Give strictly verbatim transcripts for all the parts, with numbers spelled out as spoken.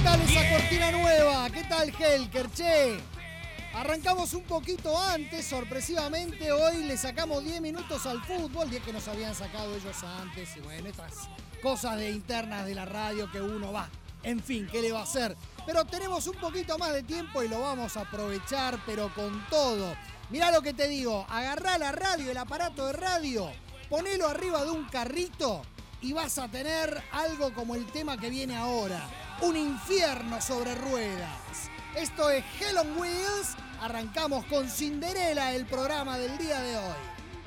tal esa cortina nueva? ¿Qué tal, Helker? Che, arrancamos un poquito antes, sorpresivamente. Hoy le sacamos diez minutos al fútbol, diez que nos habían sacado ellos antes. Y bueno, estas cosas de internas de la radio que uno va. En fin, ¿qué le va a hacer? Pero tenemos un poquito más de tiempo y lo vamos a aprovechar, pero con todo. Mirá lo que te digo, agarrá la radio, el aparato de radio, ponelo arriba de un carrito y vas a tener algo como el tema que viene ahora. Un infierno sobre ruedas. Esto es Hell on Wheels. Arrancamos con Cinderella, el programa del día de hoy.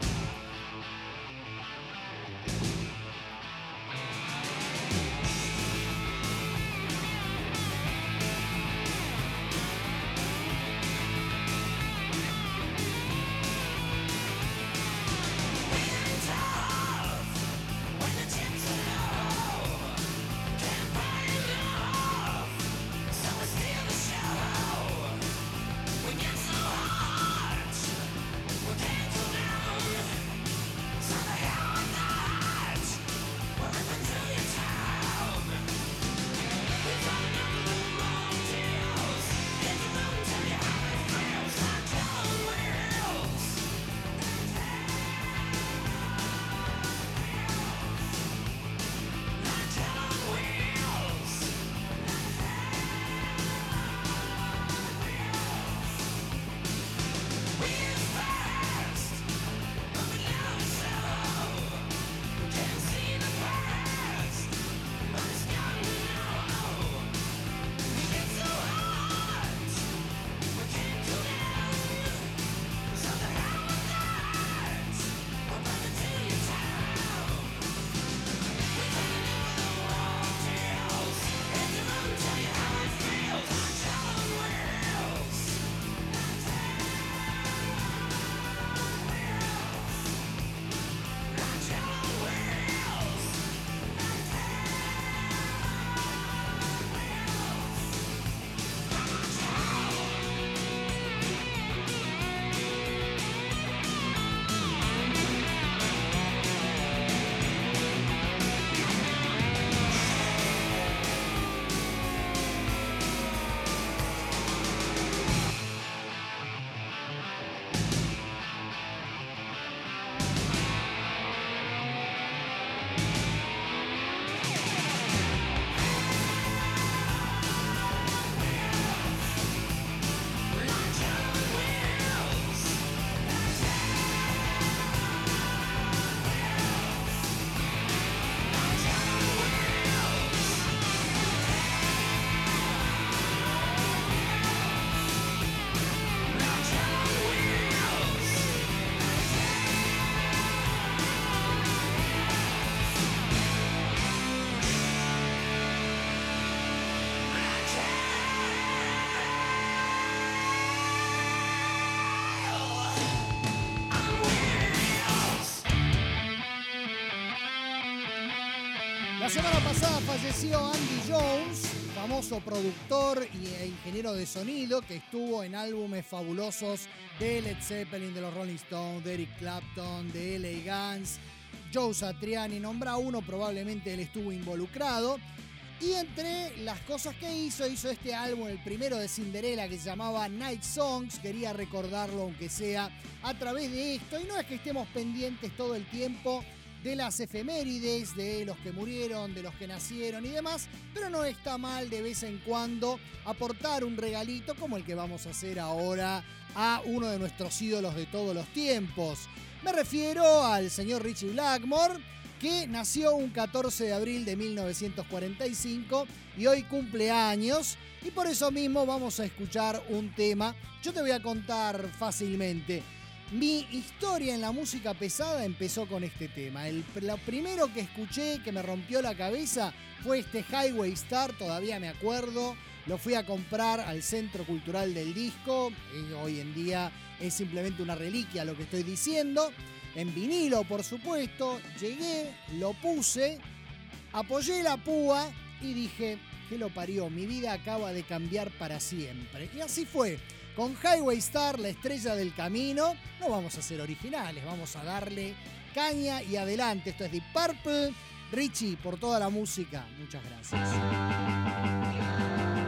La semana pasada falleció Andy Jones, famoso productor e ingeniero de sonido que estuvo en álbumes fabulosos de Led Zeppelin, de los Rolling Stones, de Eric Clapton, de L A Guns, Joe Satriani, nombra uno, probablemente él estuvo involucrado. Y entre las cosas que hizo, hizo este álbum, el primero de Cinderella, que se llamaba Night Songs. Quería recordarlo, aunque sea a través de esto. Y no es que estemos pendientes todo el tiempo de las efemérides, de los que murieron, de los que nacieron y demás, pero no está mal de vez en cuando aportar un regalito como el que vamos a hacer ahora a uno de nuestros ídolos de todos los tiempos. Me refiero al señor Ritchie Blackmore, que nació un catorce de abril de mil novecientos cuarenta y cinco y hoy cumple años, y por eso mismo vamos a escuchar un tema. Yo te voy a contar fácilmente. Mi historia en la música pesada empezó con este tema. El, lo primero que escuché que me rompió la cabeza fue este Highway Star, todavía me acuerdo. Lo fui a comprar al Centro Cultural del Disco. Y hoy en día es simplemente una reliquia lo que estoy diciendo. En vinilo, por supuesto. Llegué, lo puse, apoyé la púa y dije, ¿qué lo parió? Mi vida acaba de cambiar para siempre. Y así fue. Con Highway Star, la estrella del camino, no vamos a ser originales, vamos a darle caña y adelante. Esto es Deep Purple. Ritchie, por toda la música, muchas gracias.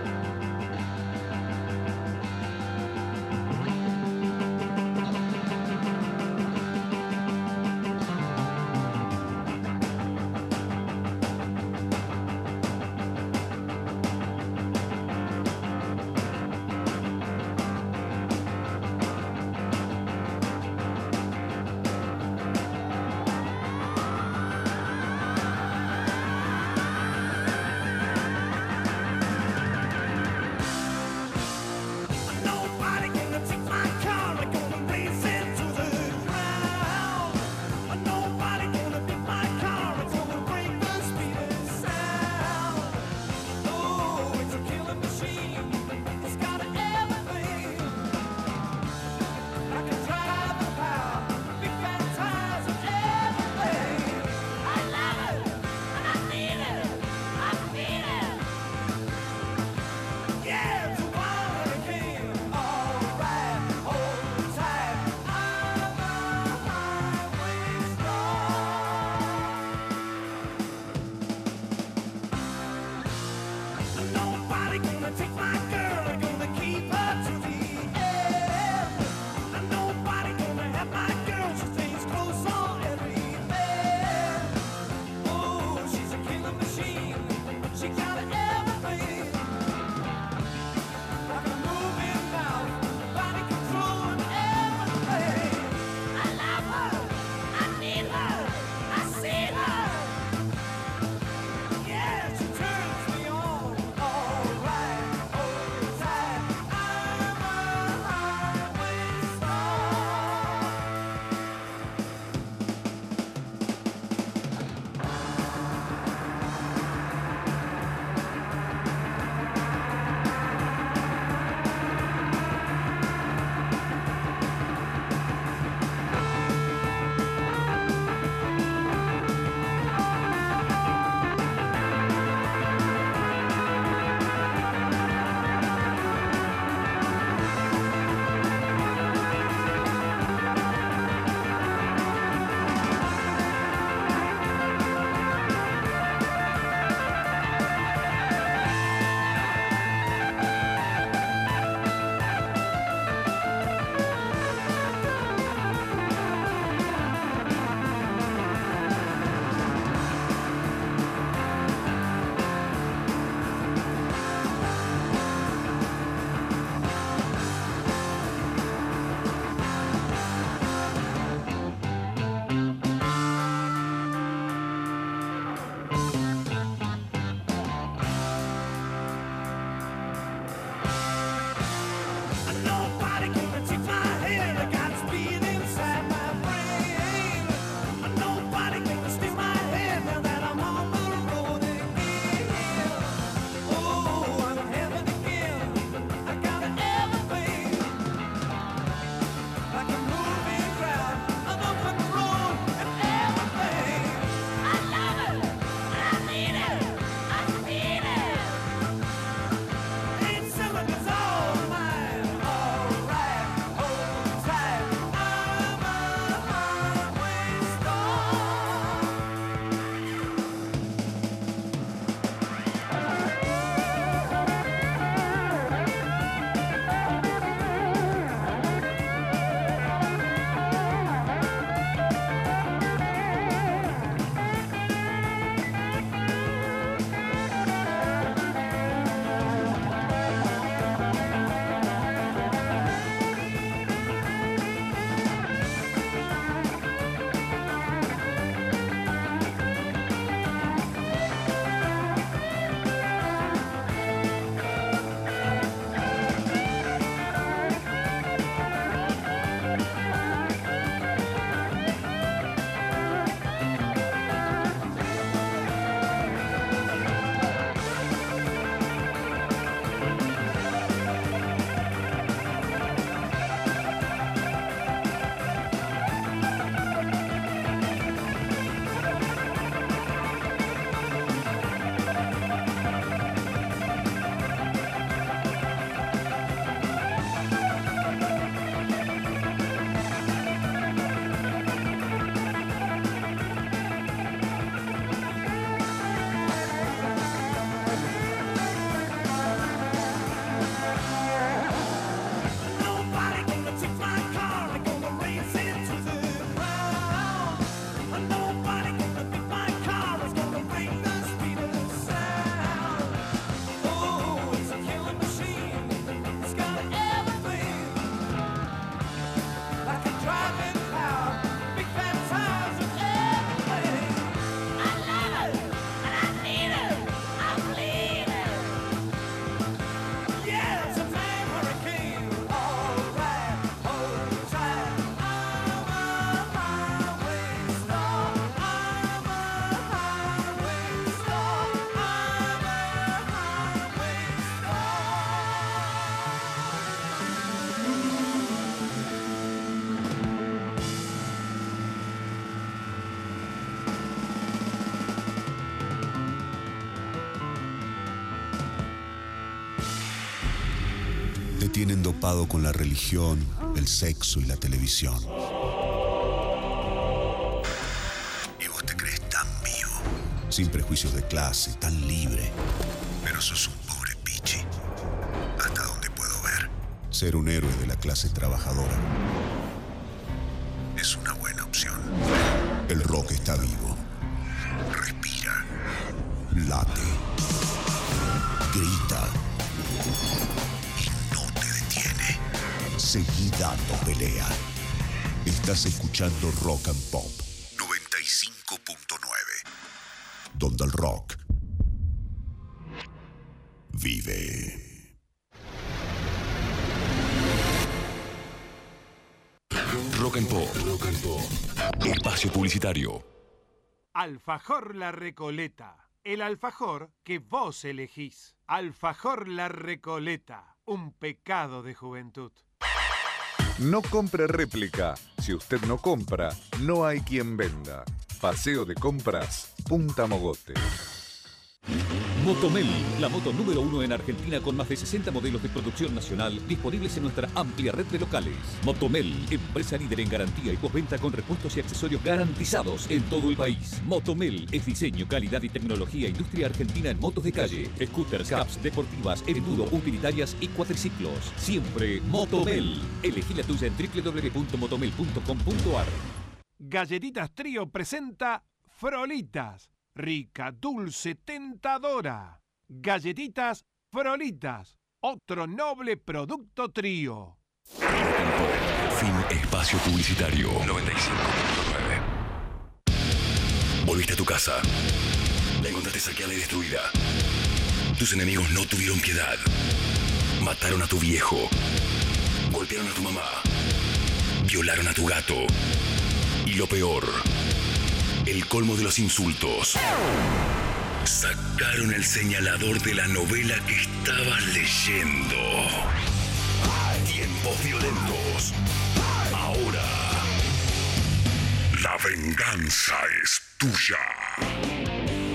Te tienen dopado con la religión, el sexo y la televisión. Y vos te crees tan vivo, sin prejuicios de clase, tan libre. Pero sos un pobre ser un héroe de la clase trabajadora es una buena opción. El rock está vivo. Respira. Late. Grita. Y no te detiene. Seguí dando pelea. Estás escuchando Rock and Pop noventa y cinco punto nueve, donde el rock vive. Rock and Pop. Rock and Pop. Espacio publicitario. Alfajor La Recoleta. El alfajor que vos elegís. Alfajor La Recoleta. Un pecado de juventud. No compre réplica. Si usted no compra, no hay quien venda. Paseo de compras, Punta Mogote. Motomel, la moto número uno en Argentina con más de sesenta modelos de producción nacional disponibles en nuestra amplia red de locales. Motomel, empresa líder en garantía y postventa con repuestos y accesorios garantizados en todo el país. Motomel es diseño, calidad y tecnología industria argentina en motos de calle, scooters, cabs, deportivas, enduro, utilitarias y cuatriciclos. Siempre Motomel. Elegí la tuya en doble u doble u doble u punto motomel punto com punto a r. Galletitas Trío presenta Frolitas. Rica, dulce, tentadora. Galletitas Frolitas. Otro noble producto Trío. Fin espacio publicitario. noventa y cinco punto nueve. Volviste a tu casa. La encontraste saqueada y destruida. Tus enemigos no tuvieron piedad. Mataron a tu viejo. Golpearon a tu mamá. Violaron a tu gato. Y lo peor, el colmo de los insultos. Sacaron el señalador de la novela que estabas leyendo. Tiempos violentos. Ahora, la venganza es tuya.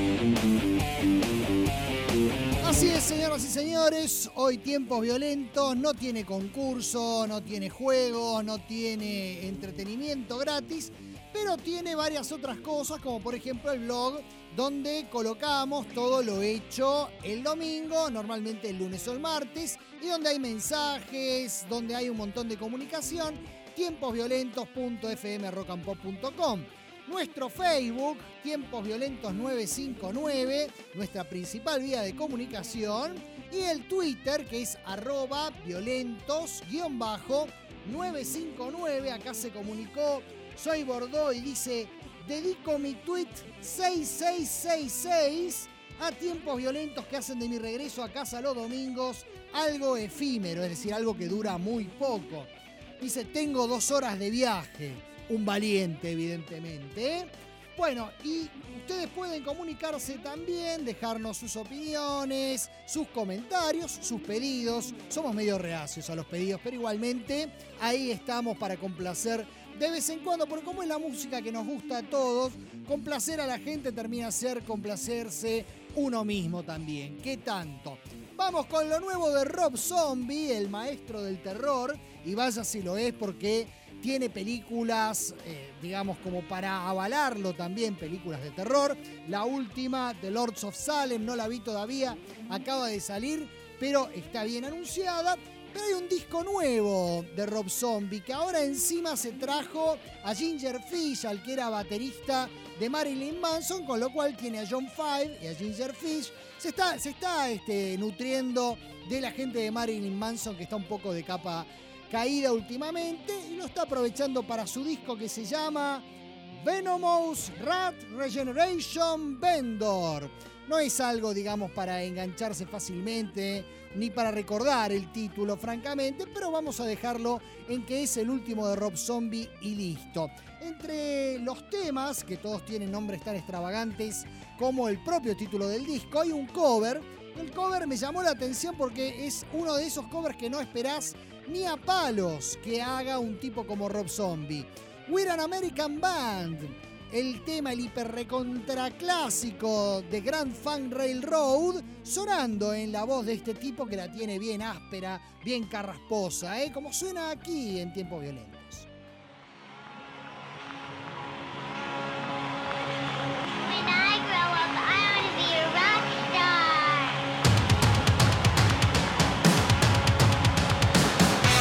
Así es, señoras y señores, hoy Tiempos Violentos no tiene concurso, no tiene juego, no tiene entretenimiento gratis, pero tiene varias otras cosas, como por ejemplo el blog, donde colocamos todo lo hecho el domingo, normalmente el lunes o el martes, y donde hay mensajes, donde hay un montón de comunicación, tiempos violentos punto f m rock and pop punto com. Nuestro Facebook, Tiempos Violentos nueve cinco nueve, nuestra principal vía de comunicación, y el Twitter, que es arroba violentos nueve cinco nueve. Acá se comunicó Soy Bordeaux y dice: dedico mi tweet seis seis seis seis a Tiempos Violentos que hacen de mi regreso a casa los domingos algo efímero, es decir, algo que dura muy poco. Dice: tengo dos horas de viaje. Un valiente, evidentemente. ¿eh? Bueno, y ustedes pueden comunicarse también, dejarnos sus opiniones, sus comentarios, sus pedidos. Somos medio reacios a los pedidos, pero igualmente ahí estamos para complacer de vez en cuando, porque como es la música que nos gusta a todos, complacer a la gente termina ser complacerse uno mismo también. ¿Qué tanto? Vamos con lo nuevo de Rob Zombie, el maestro del terror, y vaya si lo es, porque tiene películas, eh, digamos, como para avalarlo también, películas de terror. La última, The Lords of Salem, no la vi todavía, acaba de salir, pero está bien anunciada. Pero hay un disco nuevo de Rob Zombie, que ahora encima se trajo a Ginger Fish, al que era baterista de Marilyn Manson, con lo cual tiene a John Five y a Ginger Fish. Se está, se está este, nutriendo de la gente de Marilyn Manson, que está un poco de capa caída últimamente, y lo está aprovechando para su disco que se llama Venomous Rat Regeneration Vendor. No es algo, digamos, para engancharse fácilmente, ni para recordar el título, francamente, pero vamos a dejarlo en que es el último de Rob Zombie y listo. Entre los temas, que todos tienen nombres tan extravagantes como el propio título del disco, hay un cover. El cover me llamó la atención porque es uno de esos covers que no esperás ni a palos que haga un tipo como Rob Zombie. We're an American Band, el tema, el hiper recontra clásico de Grand Funk Railroad, sonando en la voz de este tipo que la tiene bien áspera, bien carrasposa, ¿eh? Como suena aquí en Tiempos Violentos. When I grow up, I want to be a rock star.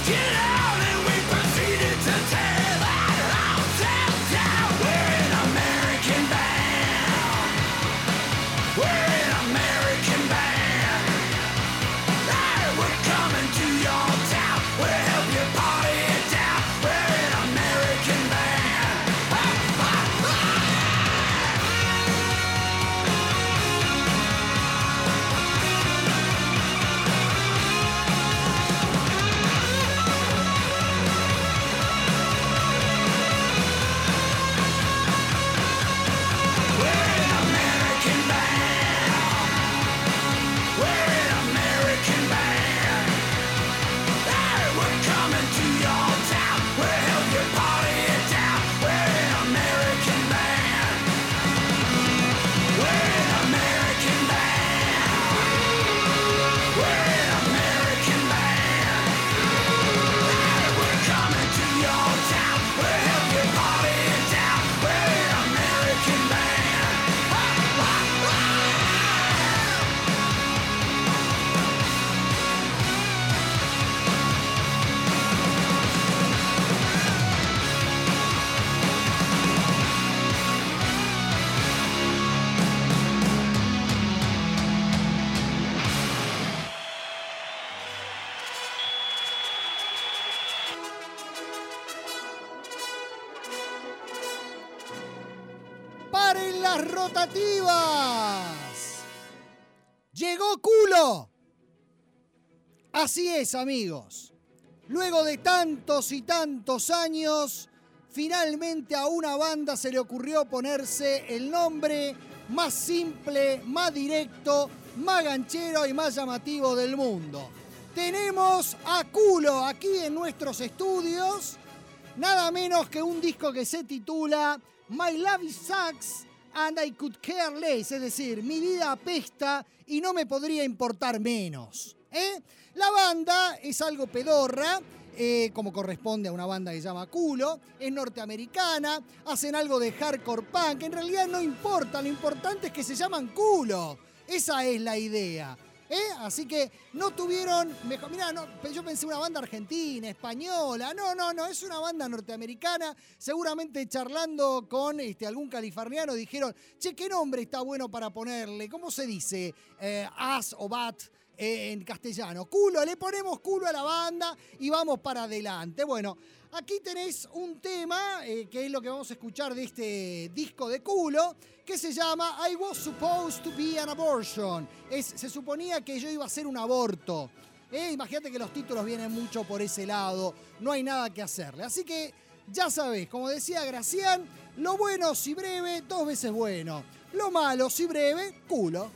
¡Paren las rotativas! ¡Llegó Culo! Así es, amigos. Luego de tantos y tantos años, finalmente a una banda se le ocurrió ponerse el nombre más simple, más directo, más ganchero y más llamativo del mundo. Tenemos a Culo aquí en nuestros estudios, nada menos que un disco que se titula My Love Sucks and I Could Care Less, es decir, mi vida apesta y no me podría importar menos. ¿eh? La banda es algo pedorra, eh, como corresponde a una banda que se llama Culo, es norteamericana, hacen algo de hardcore punk, en realidad no importa, lo importante es que se llaman Culo, esa es la idea. ¿Eh? Así que no tuvieron, mejor, mirá, no, yo pensé una banda argentina, española, no, no, no, es una banda norteamericana, seguramente charlando con este, algún californiano dijeron, che, ¿qué nombre está bueno para ponerle? ¿Cómo se dice? Eh, as o bat eh, en castellano. Culo, le ponemos Culo a la banda y vamos para adelante. Bueno, aquí tenés un tema, eh, que es lo que vamos a escuchar de este disco de Culo, que se llama I Was Supposed to Be an Abortion. Es, se suponía que yo iba a hacer un aborto. Eh, imagínate que los títulos vienen mucho por ese lado, no hay nada que hacerle. Así que ya sabés, como decía Gracián, lo bueno si breve, dos veces bueno. Lo malo si breve, Culo.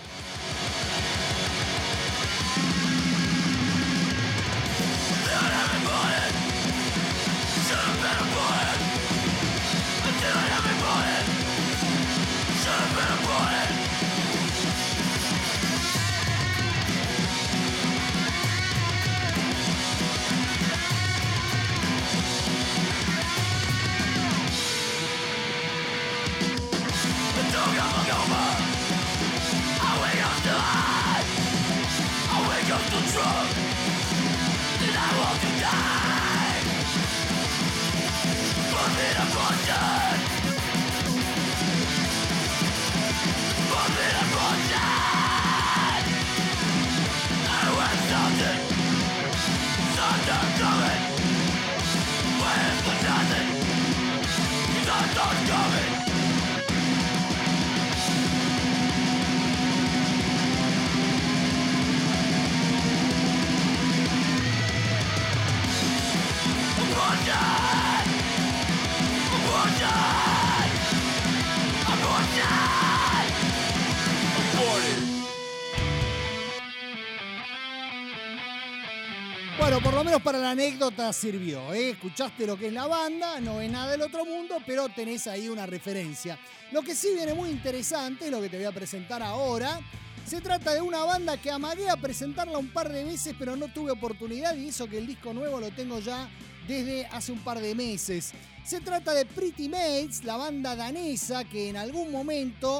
Bueno, por lo menos para la anécdota sirvió, ¿eh? Escuchaste lo que es la banda, no es nada del otro mundo, pero tenés ahí una referencia. Lo que sí viene muy interesante, es lo que te voy a presentar ahora. Se trata de una banda que amagué a presentarla un par de veces, pero no tuve oportunidad, y eso que el disco nuevo lo tengo ya desde hace un par de meses. Se trata de Pretty Mates, la banda danesa que en algún momento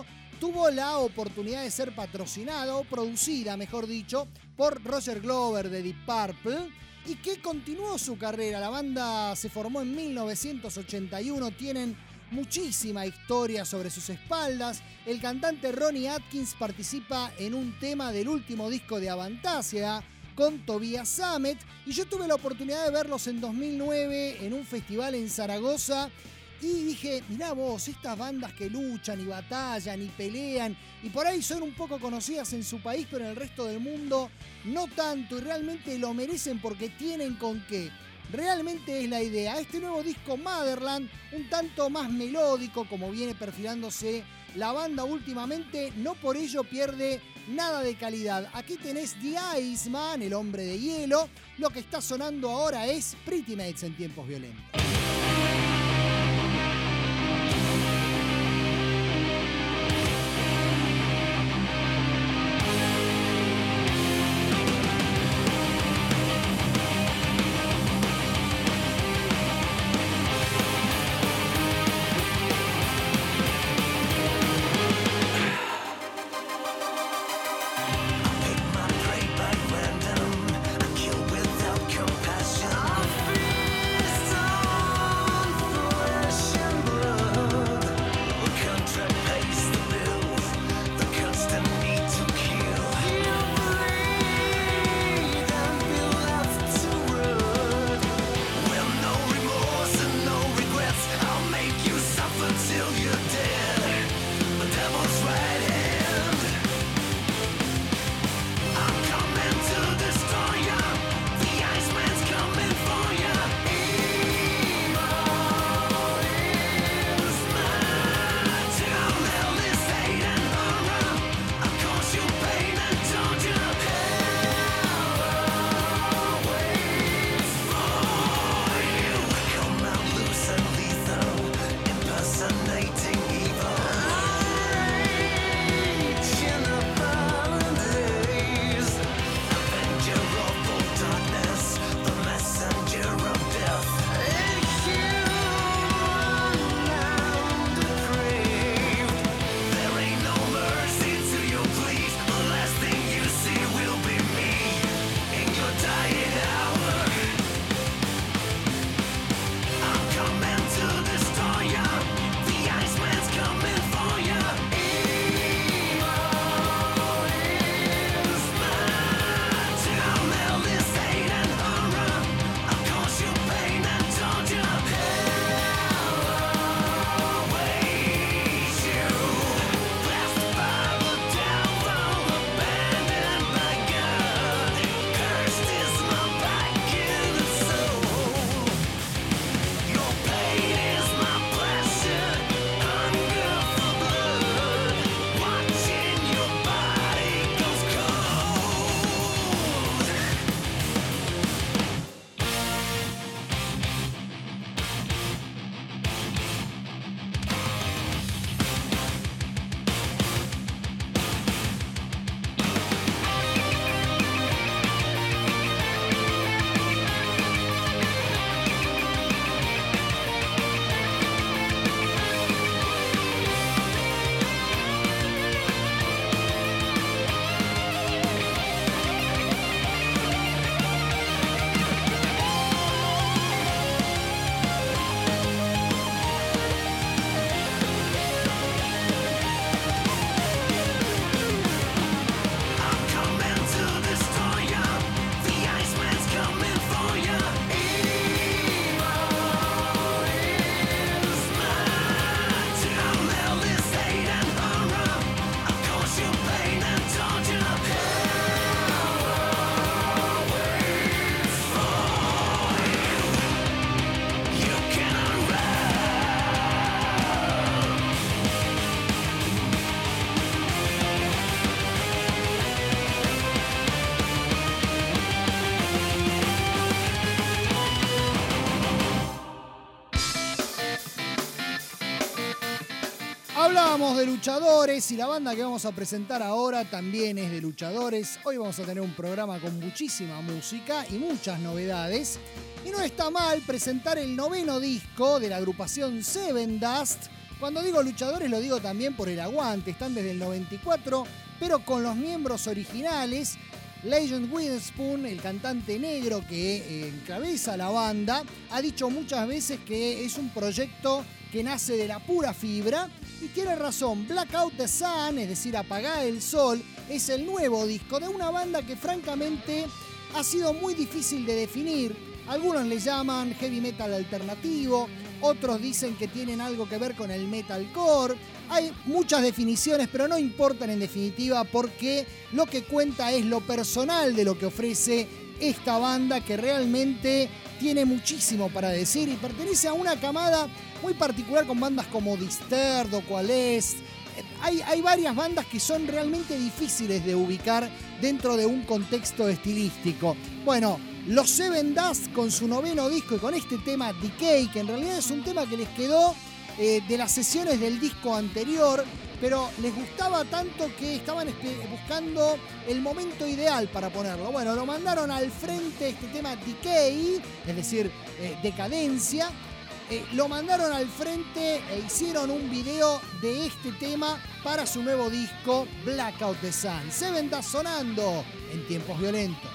tuvo la oportunidad de ser patrocinada o producida, mejor dicho, por Roger Glover de Deep Purple y que continuó su carrera. La banda se formó en mil novecientos ochenta y uno, tienen muchísima historia sobre sus espaldas. El cantante Ronnie Atkins participa en un tema del último disco de Avantasia con Tobias Sammet y yo tuve la oportunidad de verlos en dos mil nueve en un festival en Zaragoza y dije, mirá vos, estas bandas que luchan y batallan y pelean y por ahí son un poco conocidas en su país, pero en el resto del mundo no tanto, y realmente lo merecen porque tienen con qué. Realmente es la idea. Este nuevo disco Motherland, un tanto más melódico como viene perfilándose la banda últimamente, no por ello pierde nada de calidad. Aquí tenés The Iceman, el hombre de hielo. Lo que está sonando ahora es Pretty Mates en tiempos violentos. Hablábamos de luchadores y la banda que vamos a presentar ahora también es de luchadores. Hoy vamos a tener un programa con muchísima música y muchas novedades. Y no está mal presentar el noveno disco de la agrupación Seven Dust Cuando digo luchadores lo digo también por el aguante, están desde el noventa y cuatro, pero con los miembros originales. Legend Witherspoon, el cantante negro que eh, encabeza la banda, ha dicho muchas veces que es un proyecto que nace de la pura fibra, y tiene razón. Blackout the Sun, es decir, Apagar el Sol, es el nuevo disco de una banda que francamente ha sido muy difícil de definir. Algunos le llaman heavy metal alternativo, otros dicen que tienen algo que ver con el metalcore. Hay muchas definiciones, pero no importan en definitiva, porque lo que cuenta es lo personal de lo que ofrece esta banda, que realmente tiene muchísimo para decir y pertenece a una camada muy particular con bandas como Disturbed o Qualest. Hay, hay varias bandas que son realmente difíciles de ubicar dentro de un contexto estilístico. Bueno, los Seven Dust con su noveno disco y con este tema Decay, que en realidad es un tema que les quedó eh, de las sesiones del disco anterior, pero les gustaba tanto que estaban buscando el momento ideal para ponerlo. Bueno, lo mandaron al frente este tema Decay, es decir, eh, Decadencia. Eh, lo mandaron al frente e hicieron un video de este tema para su nuevo disco Blackout the Sun. Seven Dust sonando en Tiempos Violentos.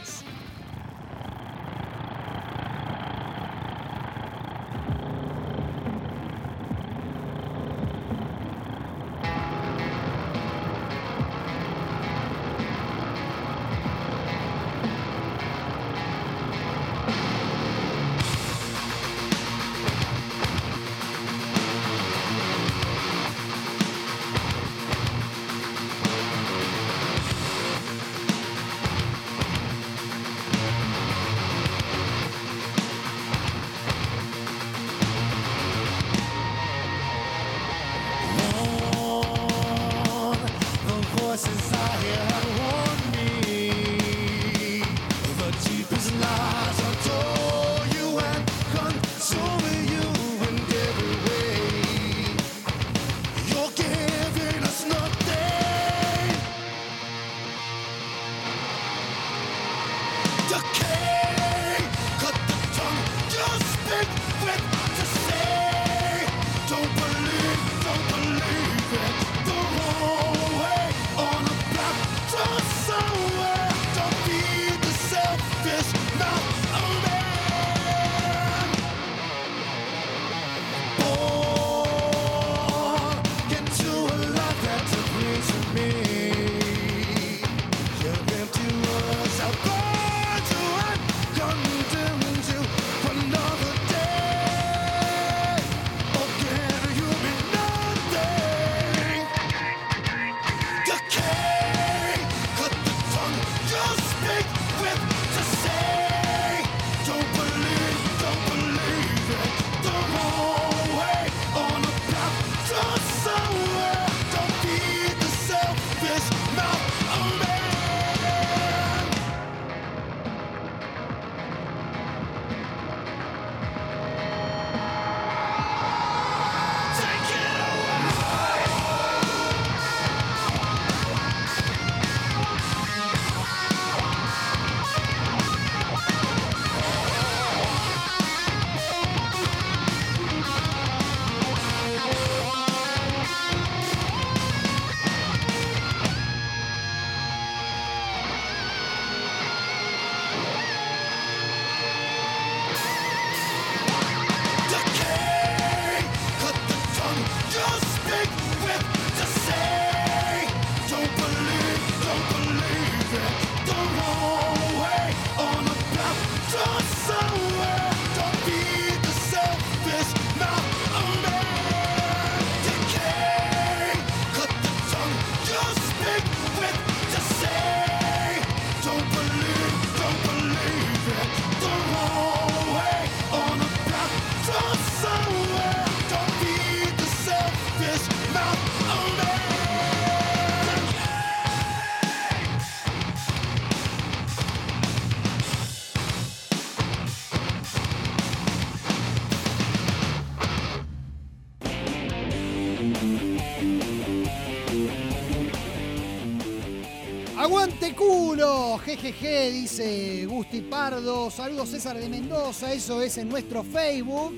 ¡Aguante culo! Jejeje, dice Gusti Pardo. Saludos César de Mendoza, eso es en nuestro Facebook.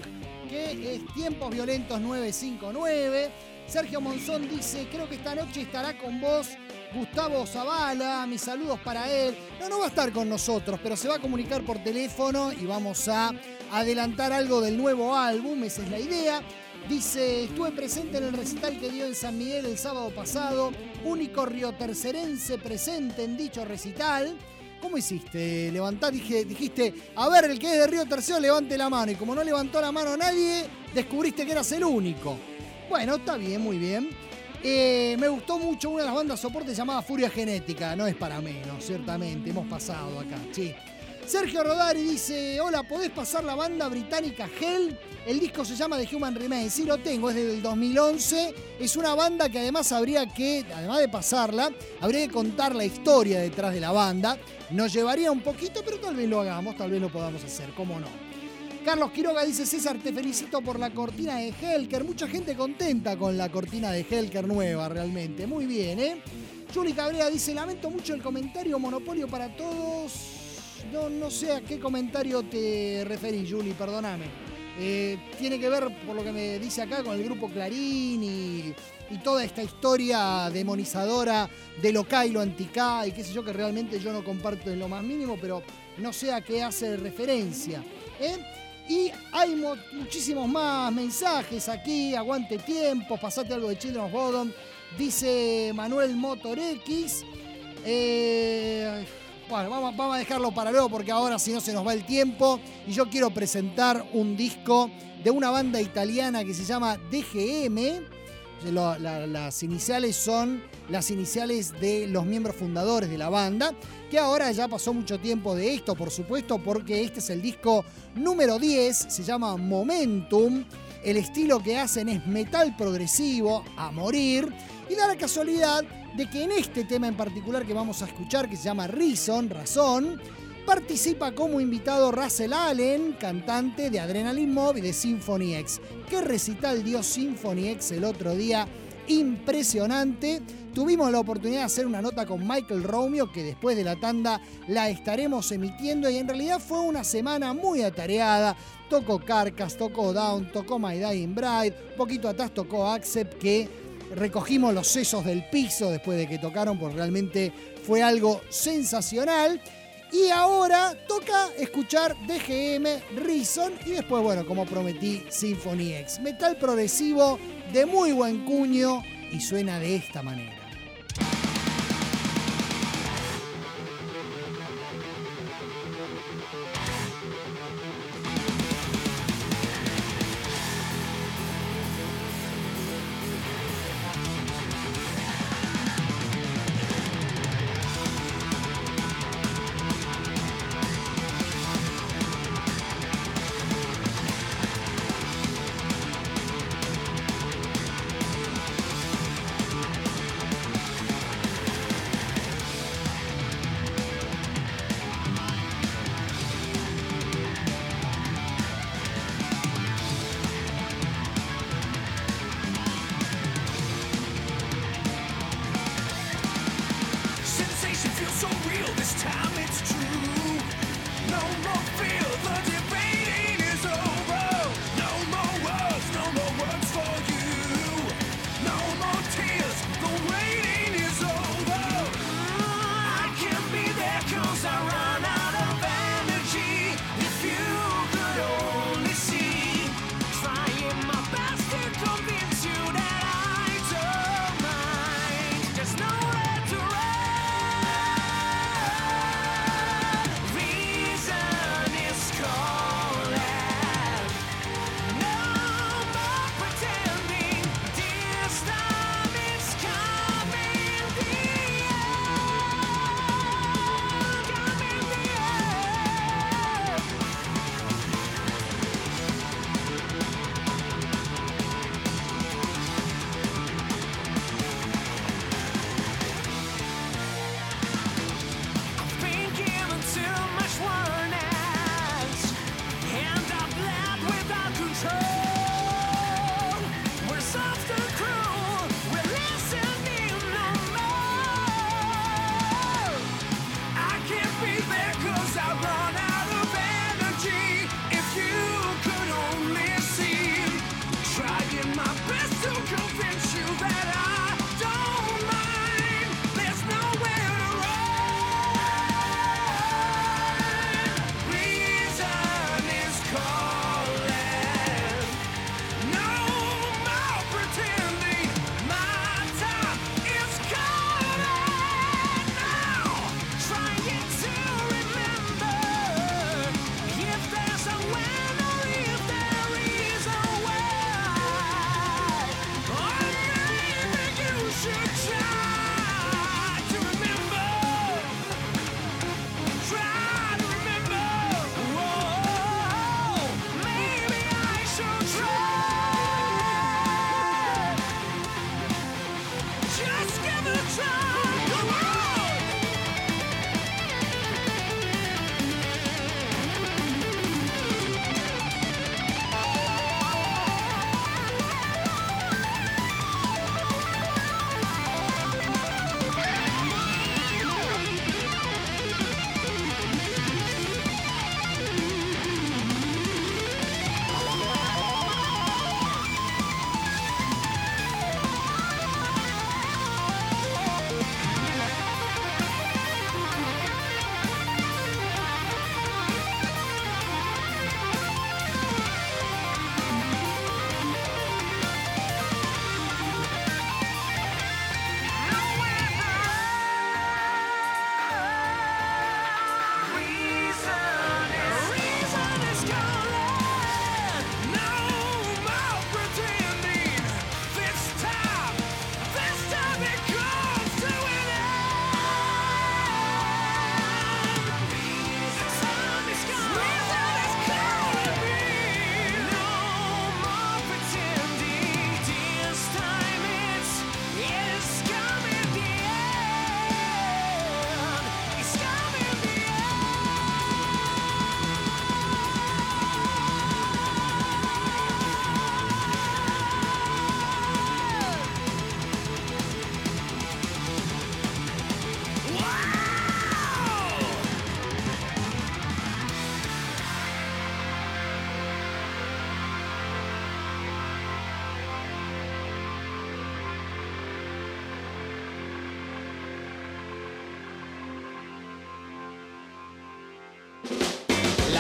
que es Tiempos Violentos nueve cinco nueve. Sergio Monzón dice, creo que esta noche estará con vos Gustavo Zavala, mis saludos para él. No, no va a estar con nosotros, pero se va a comunicar por teléfono y vamos a adelantar algo del nuevo álbum, esa es la idea. Dice, estuve presente en el recital que dio en San Miguel el sábado pasado, único riotercerense presente en dicho recital. ¿Cómo hiciste? Levantá, dije, dijiste, a ver, el que es de Río Tercero levante la mano. Y como no levantó la mano nadie, descubriste que eras el único. Bueno, está bien, muy bien. Eh, me gustó mucho una de las bandas soporte llamada Furia Genética. No es para menos, ciertamente. Hemos pasado acá, sí. Sergio Rodari dice, hola, ¿podés pasar la banda británica Hell? El disco se llama The Human Remains. Sí, lo tengo, es del dos mil once. Es una banda que además habría que, además de pasarla, habría que contar la historia detrás de la banda. Nos llevaría un poquito, pero tal vez lo hagamos, tal vez lo podamos hacer, cómo no. Carlos Quiroga dice, César, te felicito por la cortina de Helker. Mucha gente contenta con la cortina de Helker nueva, realmente. Muy bien, ¿eh? Juli Cabrera dice, lamento mucho el comentario monopolio para todos. No, no sé a qué comentario te referís, Juli, perdóname. Eh, tiene que ver, por lo que me dice acá, con el grupo Clarín y, y toda esta historia demonizadora de lo K y lo anti-K y qué sé yo, que realmente yo no comparto en lo más mínimo, pero no sé a qué hace referencia, ¿eh? Y hay mo- muchísimos más mensajes aquí. Aguante tiempo, pasate algo de Children of Bodom. Dice Manuel Motor X. Eh, bueno, vamos, vamos a dejarlo para luego porque ahora si no se nos va el tiempo. Y yo quiero presentar un disco de una banda italiana que se llama D G M. La, la, las iniciales son las iniciales de los miembros fundadores de la banda, que ahora ya pasó mucho tiempo de esto, por supuesto, porque este es el disco número diez, se llama Momentum. El estilo que hacen es metal progresivo a morir, y da la casualidad de que en este tema en particular que vamos a escuchar, que se llama Reason, Razón, participa como invitado Russell Allen, cantante de Adrenaline Mob y de Symphony X. ¿Qué recital dio Symphony X el otro día? Impresionante. Tuvimos la oportunidad de hacer una nota con Michael Romeo, que después de la tanda la estaremos emitiendo, y en realidad fue una semana muy atareada. Tocó Carcass, tocó Down, tocó My Dying Bride, un poquito atrás tocó Accept, que recogimos los sesos del piso después de que tocaron, porque realmente fue algo sensacional. Y ahora toca escuchar D G M, Reason y después, bueno, como prometí, Symphony X. Metal progresivo de muy buen cuño y suena de esta manera.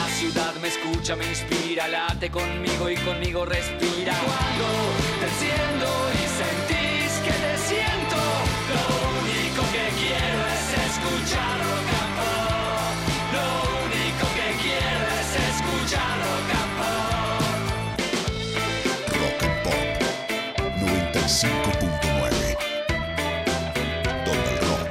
La ciudad me escucha, me inspira, late conmigo y conmigo respira. Cuando te enciendo y sentís que te siento, lo único que quiero es escuchar rock and pop. Lo único que quiero es escuchar rock and pop. Rock and Pop noventa y cinco punto nueve, donde el rock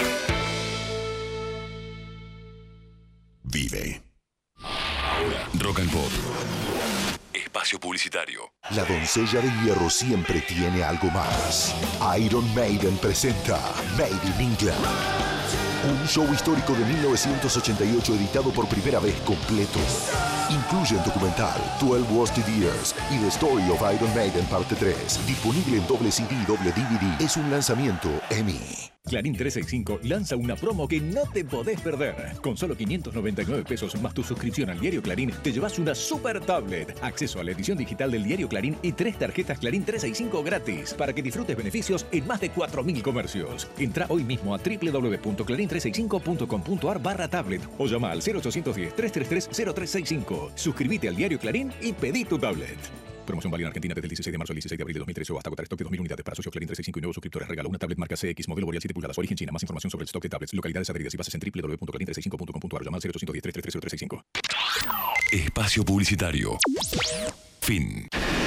vive. Rock and Pop. Espacio publicitario. La doncella de hierro siempre tiene algo más. Iron Maiden presenta Made in England. Un show histórico de mil novecientos ochenta y ocho editado por primera vez completo. Incluye el documental twelve Wasted Years y The Story of Iron Maiden parte tres. Disponible en doble C D y doble D V D. Es un lanzamiento E M I. Clarín trescientos sesenta y cinco lanza una promo que no te podés perder. Con solo quinientos noventa y nueve pesos más tu suscripción al diario Clarín, te llevas una super tablet, acceso a la edición digital del diario Clarín y tres tarjetas Clarín trescientos sesenta y cinco gratis para que disfrutes beneficios en más de cuatro mil comercios. Entra hoy mismo a doble u doble u doble u punto clarín trescientos sesenta y cinco punto com punto a r barra tablet o llama al cero ochocientos diez, trescientos treinta y tres, cero tres sesenta y cinco. Suscríbete al diario Clarín y pedí tu tablet. Promoción válida en Argentina desde el dieciséis de marzo al dieciséis de abril de dos mil trece o hasta agotar stock de dos mil unidades para socios Clarín trescientos sesenta y cinco y nuevos suscriptores. Regala una tablet marca C X, modelo Boreal siete pulgadas, origen China. Más información sobre el stock de tablets, localidades adheridas y bases en doble u doble u doble u punto clarín trescientos sesenta y cinco punto com punto a r. Llama al cero ochocientos diez, trescientos treinta y tres, cero tres sesenta y cinco. Espacio publicitario. Fin.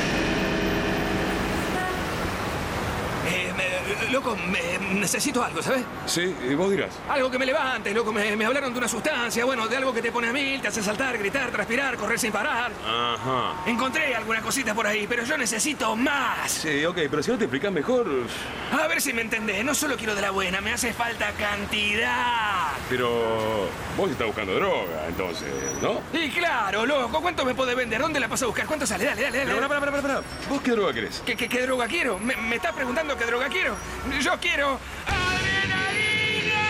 Eh, me, loco, me, necesito algo, ¿sabes? Sí, vos dirás. Algo que me levante, loco. Me, me hablaron de una sustancia, bueno, de algo que te pone a mil, te hace saltar, gritar, transpirar, correr sin parar. Ajá. Encontré alguna cosita por ahí, pero yo necesito más. Sí, ok, pero si no te explicas mejor... A ver si me entendés. No solo quiero de la buena, me hace falta cantidad. Pero vos estás buscando droga, entonces, ¿no? Y claro, loco, ¿cuánto me puede vender? ¿Dónde la paso a buscar? ¿Cuánto sale? Dale, dale, dale. Pero, para, para, para, para. ¿Vos qué droga querés? ¿Qué, qué, qué droga quiero? ¿Me, me estás preguntando qué droga quiero? Yo quiero... ¡adrenalina!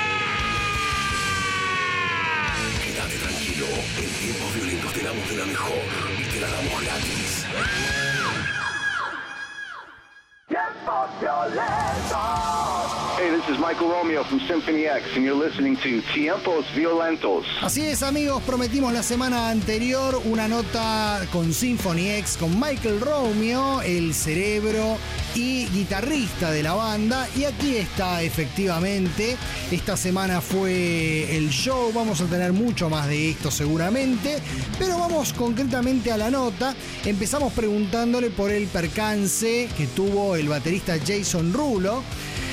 Quédate tranquilo. En tiempos violentos te damos de la mejor y te la damos gratis. ¡Tiempos violentos! Hey, this is Michael Romeo from Symphony X, and you're listening to Tiempos Violentos. Así es, amigos, prometimos la semana anterior una nota con Symphony X, con Michael Romeo, el cerebro y guitarrista de la banda, y aquí está efectivamente. Esta semana fue el show, vamos a tener mucho más de esto seguramente, pero vamos concretamente a la nota. Empezamos preguntándole por el percance que tuvo el baterista Jason Rulo,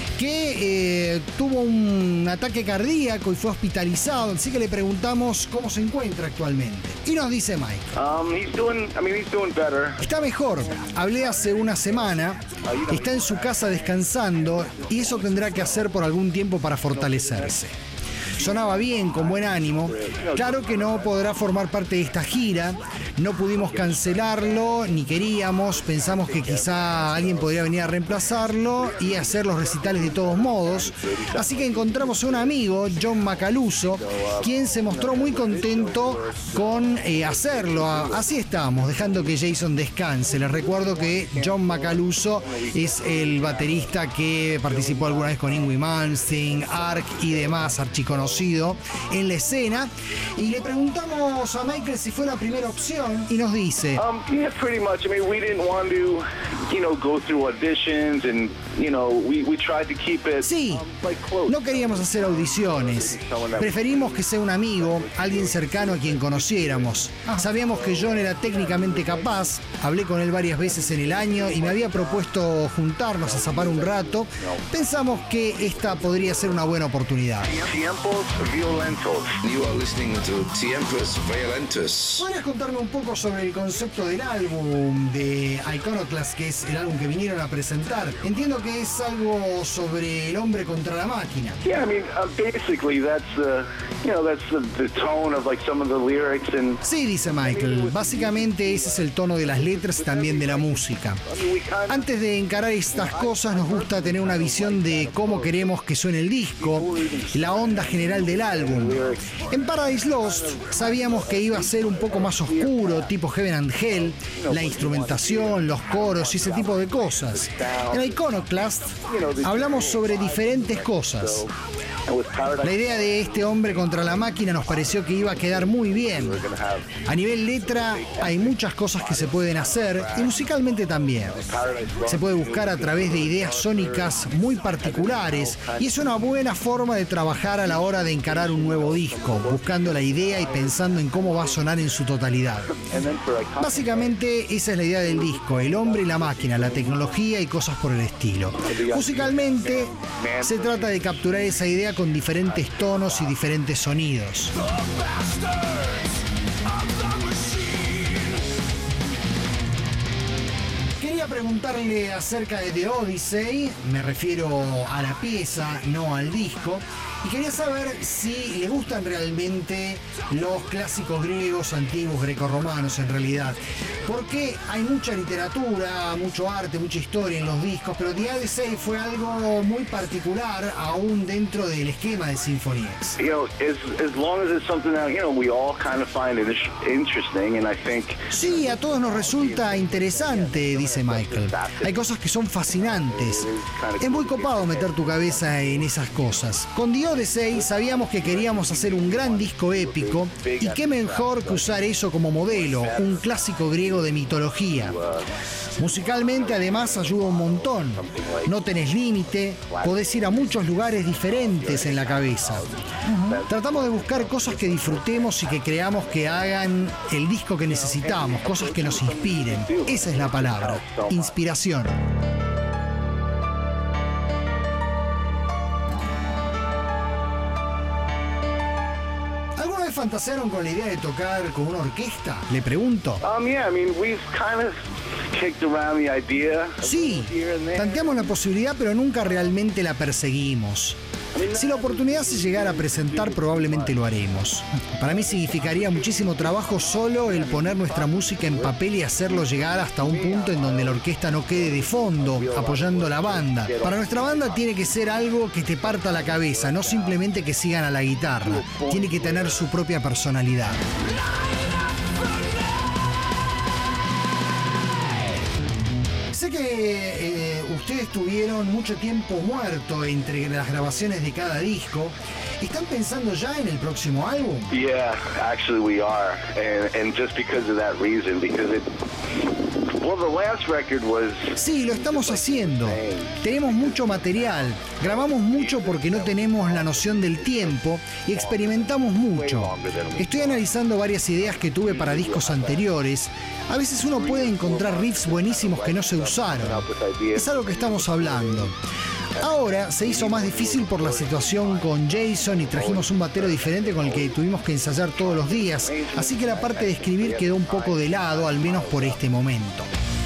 que eh, tuvo un ataque cardíaco y fue hospitalizado, así que le preguntamos cómo se encuentra actualmente. Y nos dice Mike. Um, he's doing, I mean, he's doing better. Está mejor. Hablé hace una semana, está en su casa descansando y eso tendrá que hacer por algún tiempo para fortalecerse. Sonaba bien, con buen ánimo. Claro que no podrá formar parte de esta gira. No pudimos cancelarlo, ni queríamos. Pensamos que quizá alguien podría venir a reemplazarlo y hacer los recitales de todos modos. Así que encontramos a un amigo, John Macaluso, quien se mostró muy contento con eh, hacerlo. Así estábamos, dejando que Jason descanse. Les recuerdo que John Macaluso es el baterista que participó alguna vez con Yngwie Malmsteen, Ark y demás, archiconocidos en la escena, y le preguntamos a Michael si fue la primera opción y nos dice um, yeah, pretty much. I mean, we didn't want to, you know, go through auditions and, you know, we, we tried to keep it sí, um, like close. No queríamos hacer audiciones, preferimos que sea un amigo, alguien cercano a quien conociéramos. Sabíamos que John era técnicamente capaz, hablé con él varias veces en el año y me había propuesto juntarnos a zapar un rato. Pensamos que esta podría ser una buena oportunidad. Tiempos Violentos. You are listening to Tiempos Violentos. ¿Podrías contarme un poco sobre el concepto del álbum de Iconoclast, que es el álbum que vinieron a presentar? Entiendo que es algo sobre el hombre contra la máquina. Yeah, I mean, uh, basically that's uh, you know, that's the, the tone of like some of the lyrics and. Sí, dice Michael. Básicamente ese es el tono de las letras y también de la música. Antes de encarar estas cosas nos gusta tener una visión de cómo queremos que suene el disco, la onda general del álbum. En Paradise Lost sabíamos que iba a ser un poco más oscuro, tipo Heaven and Hell, la instrumentación, los coros y ese tipo de cosas. En Iconoclast hablamos sobre diferentes cosas. La idea de este hombre contra la máquina nos pareció que iba a quedar muy bien. A nivel letra hay muchas cosas que se pueden hacer y musicalmente también. Se puede buscar a través de ideas sónicas muy particulares y es una buena forma de trabajar a la hora de encarar un nuevo disco, buscando la idea y pensando en cómo va a sonar en su totalidad. Básicamente esa es la idea del disco, el hombre y la máquina, la tecnología y cosas por el estilo. Musicalmente se trata de capturar esa idea con diferentes tonos y diferentes sonidos. Quería preguntarle acerca de The Odyssey, me refiero a la pieza, no al disco, y quería saber si le gustan realmente los clásicos griegos, antiguos, grecorromanos en realidad. Porque hay mucha literatura, mucho arte, mucha historia en los discos, pero The Odyssey fue algo muy particular aún dentro del esquema de Symphony X. You know, as, as long as it's something that, you know, we all kind of find it interesting, and I think... Sí, a todos nos resulta interesante, dice Michael. Hay cosas que son fascinantes. Es muy copado meter tu cabeza en esas cosas. Con The Odyssey sabíamos que queríamos hacer un gran disco épico, y qué mejor que usar eso como modelo, un clásico griego de mitología. Musicalmente además ayuda un montón. No tenés límite, podés ir a muchos lugares diferentes en la cabeza. Tratamos de buscar cosas que disfrutemos y que creamos que hagan el disco que necesitamos, cosas que nos inspiren. Esa es la palabra, inspiración. ¿Fantasearon con la idea de tocar con una orquesta? Le pregunto. Um, yeah, I mean, we've kind of kicked around the idea. Sí, tanteamos la posibilidad, pero nunca realmente la perseguimos. Si la oportunidad se llegara a presentar, probablemente lo haremos. Para mí significaría muchísimo trabajo solo el poner nuestra música en papel y hacerlo llegar hasta un punto en donde la orquesta no quede de fondo, apoyando la banda. Para nuestra banda tiene que ser algo que te parta la cabeza, no simplemente que sigan a la guitarra. Tiene que tener su propia personalidad. Sé que eh, ustedes tuvieron mucho tiempo muerto entre las grabaciones de cada disco. ¿Están pensando ya en el próximo álbum? Yeah, actually we are, and, and just because of that reason, because it. Well, the last record was... Sí, lo estamos haciendo. Tenemos mucho material, grabamos mucho porque no tenemos la noción del tiempo y experimentamos mucho. Estoy analizando varias ideas que tuve para discos anteriores. A veces uno puede encontrar riffs buenísimos que no se usaron. Es algo que estamos hablando. Ahora se hizo más difícil por la situación con Jason y trajimos un batero diferente con el que tuvimos que ensayar todos los días, así que la parte de escribir quedó un poco de lado, al menos por este momento.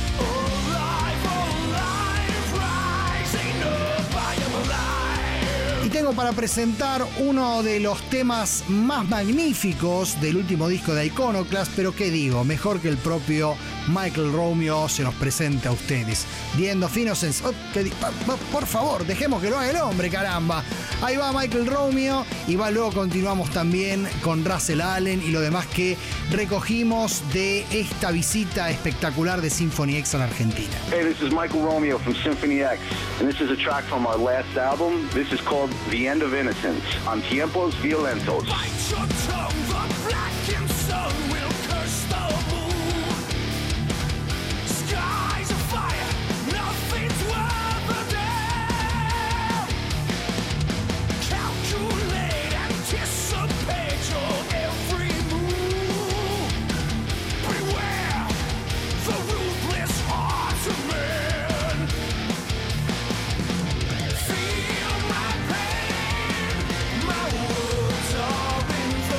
Y tengo para presentar uno de los temas más magníficos del último disco de Iconoclast, pero qué digo, mejor que el propio Michael Romeo se los presente a ustedes. The End of Innocence. Oh, que, por favor, dejemos que lo haga el hombre, caramba. Ahí va Michael Romeo y va, luego continuamos también con Russell Allen y lo demás que recogimos de esta visita espectacular de Symphony X a la Argentina. Hey, this is Michael Romeo from Symphony X, and this is a track from our last album. This is called The End of Innocence on Tiempos Violentos. My words are in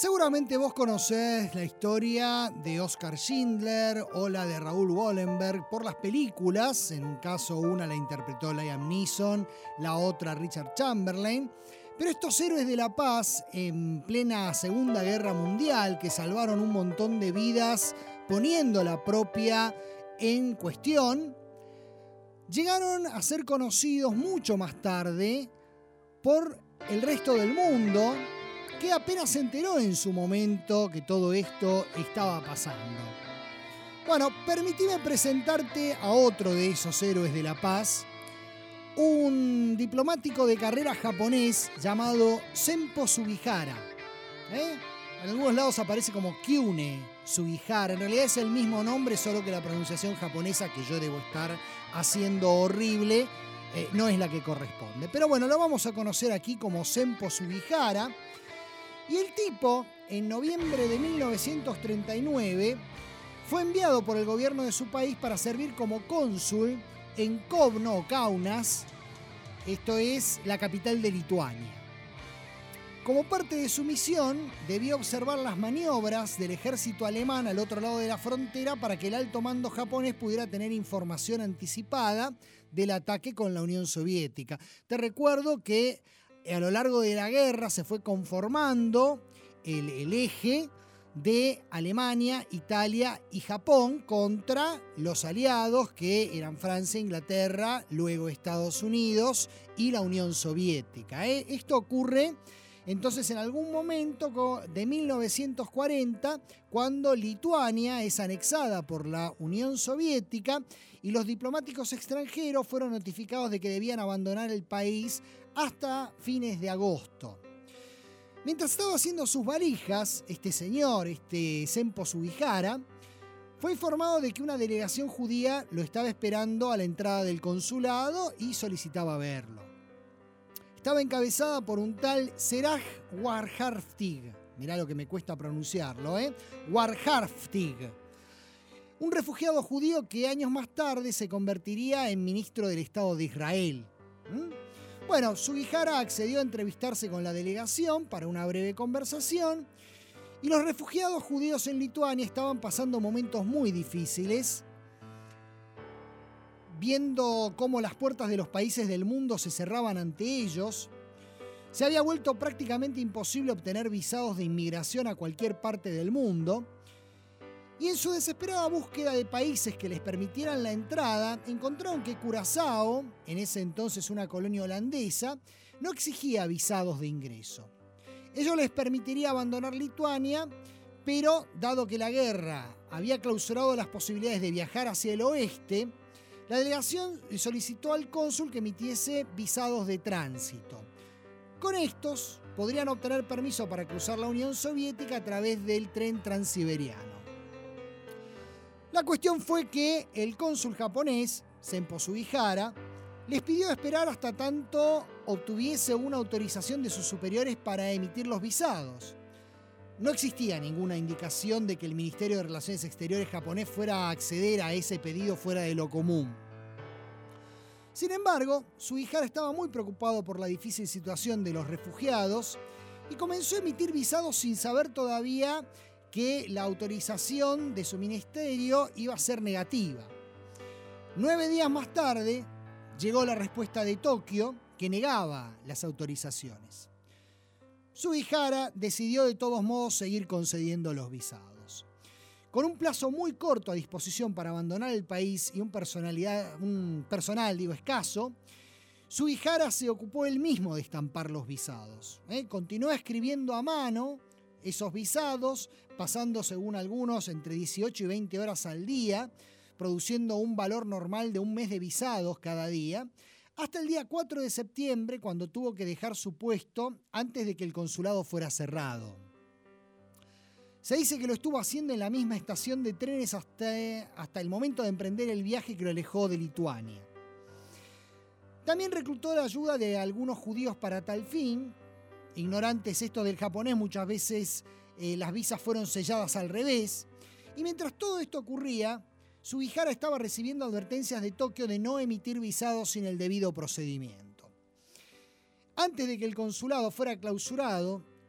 Seguramente vos conocés la historia de Oskar Schindler o la de Raúl Wallenberg por las películas. En un caso, una la interpretó Liam Neeson, la otra Richard Chamberlain. Pero estos héroes de la paz en plena Segunda Guerra Mundial, que salvaron un montón de vidas poniendo la propia en cuestión, llegaron a ser conocidos mucho más tarde por el resto del mundo, que apenas se enteró en su momento que todo esto estaba pasando. Bueno, permitime presentarte a otro de esos héroes de la paz, un diplomático de carrera japonés llamado Senpo Sugihara. ¿Eh? En algunos lados aparece como Kyune Sugihara. En realidad es el mismo nombre, solo que la pronunciación japonesa, que yo debo estar haciendo horrible, eh, no es la que corresponde. Pero bueno, lo vamos a conocer aquí como Senpo Sugihara. Y el tipo, en noviembre de mil novecientos treinta y nueve, fue enviado por el gobierno de su país para servir como cónsul en Kovno o Kaunas, esto es la capital de Lituania. Como parte de su misión, debió observar las maniobras del ejército alemán al otro lado de la frontera para que el alto mando japonés pudiera tener información anticipada del ataque con la Unión Soviética. Te recuerdo que a lo largo de la guerra se fue conformando el, el eje de Alemania, Italia y Japón contra los aliados que eran Francia, Inglaterra, luego Estados Unidos y la Unión Soviética. ¿eh? Esto ocurre entonces en algún momento de mil novecientos cuarenta, cuando Lituania es anexada por la Unión Soviética y los diplomáticos extranjeros fueron notificados de que debían abandonar el país hasta fines de agosto. Mientras estaba haciendo sus valijas, este señor, este Senpo Sugihara, fue informado de que una delegación judía lo estaba esperando a la entrada del consulado y solicitaba verlo. Estaba encabezada por un tal Seraj Warharftig. Mirá lo que me cuesta pronunciarlo, ¿eh? Warharftig. Un refugiado judío que años más tarde se convertiría en ministro del Estado de Israel. ¿Mm? Bueno, Sugihara accedió a entrevistarse con la delegación para una breve conversación y los refugiados judíos en Lituania estaban pasando momentos muy difíciles, viendo cómo las puertas de los países del mundo se cerraban ante ellos. Se había vuelto prácticamente imposible obtener visados de inmigración a cualquier parte del mundo. Y en su desesperada búsqueda de países que les permitieran la entrada, encontraron que Curazao, en ese entonces una colonia holandesa, no exigía visados de ingreso. Ello les permitiría abandonar Lituania, pero dado que la guerra había clausurado las posibilidades de viajar hacia el oeste, la delegación solicitó al cónsul que emitiese visados de tránsito. Con estos podrían obtener permiso para cruzar la Unión Soviética a través del tren transiberiano. La cuestión fue que el cónsul japonés, Senpo Sugihara, les pidió esperar hasta tanto obtuviese una autorización de sus superiores para emitir los visados. No existía ninguna indicación de que el Ministerio de Relaciones Exteriores japonés fuera a acceder a ese pedido fuera de lo común. Sin embargo, Sugihara estaba muy preocupado por la difícil situación de los refugiados y comenzó a emitir visados sin saber todavía que la autorización de su ministerio iba a ser negativa. Nueve días más tarde llegó la respuesta de Tokio, que negaba las autorizaciones. Sugihara decidió de todos modos seguir concediendo los visados. Con un plazo muy corto a disposición para abandonar el país y un, personalidad, un personal digo, escaso, Sugihara se ocupó él mismo de estampar los visados. ¿eh? Continuó escribiendo a mano esos visados, pasando según algunos entre dieciocho y veinte horas al día, produciendo un valor normal de un mes de visados cada día, hasta el día cuatro de septiembre, cuando tuvo que dejar su puesto antes de que el consulado fuera cerrado. Se dice que lo estuvo haciendo en la misma estación de trenes hasta, hasta el momento de emprender el viaje que lo alejó de Lituania. También reclutó la ayuda de algunos judíos para tal fin. Ignorantes esto del japonés, muchas veces eh, las visas fueron selladas al revés. Y mientras todo esto ocurría, Sugihara estaba recibiendo advertencias de Tokio de no emitir visados sin el debido procedimiento. Antes de que el consulado fuera clausurado,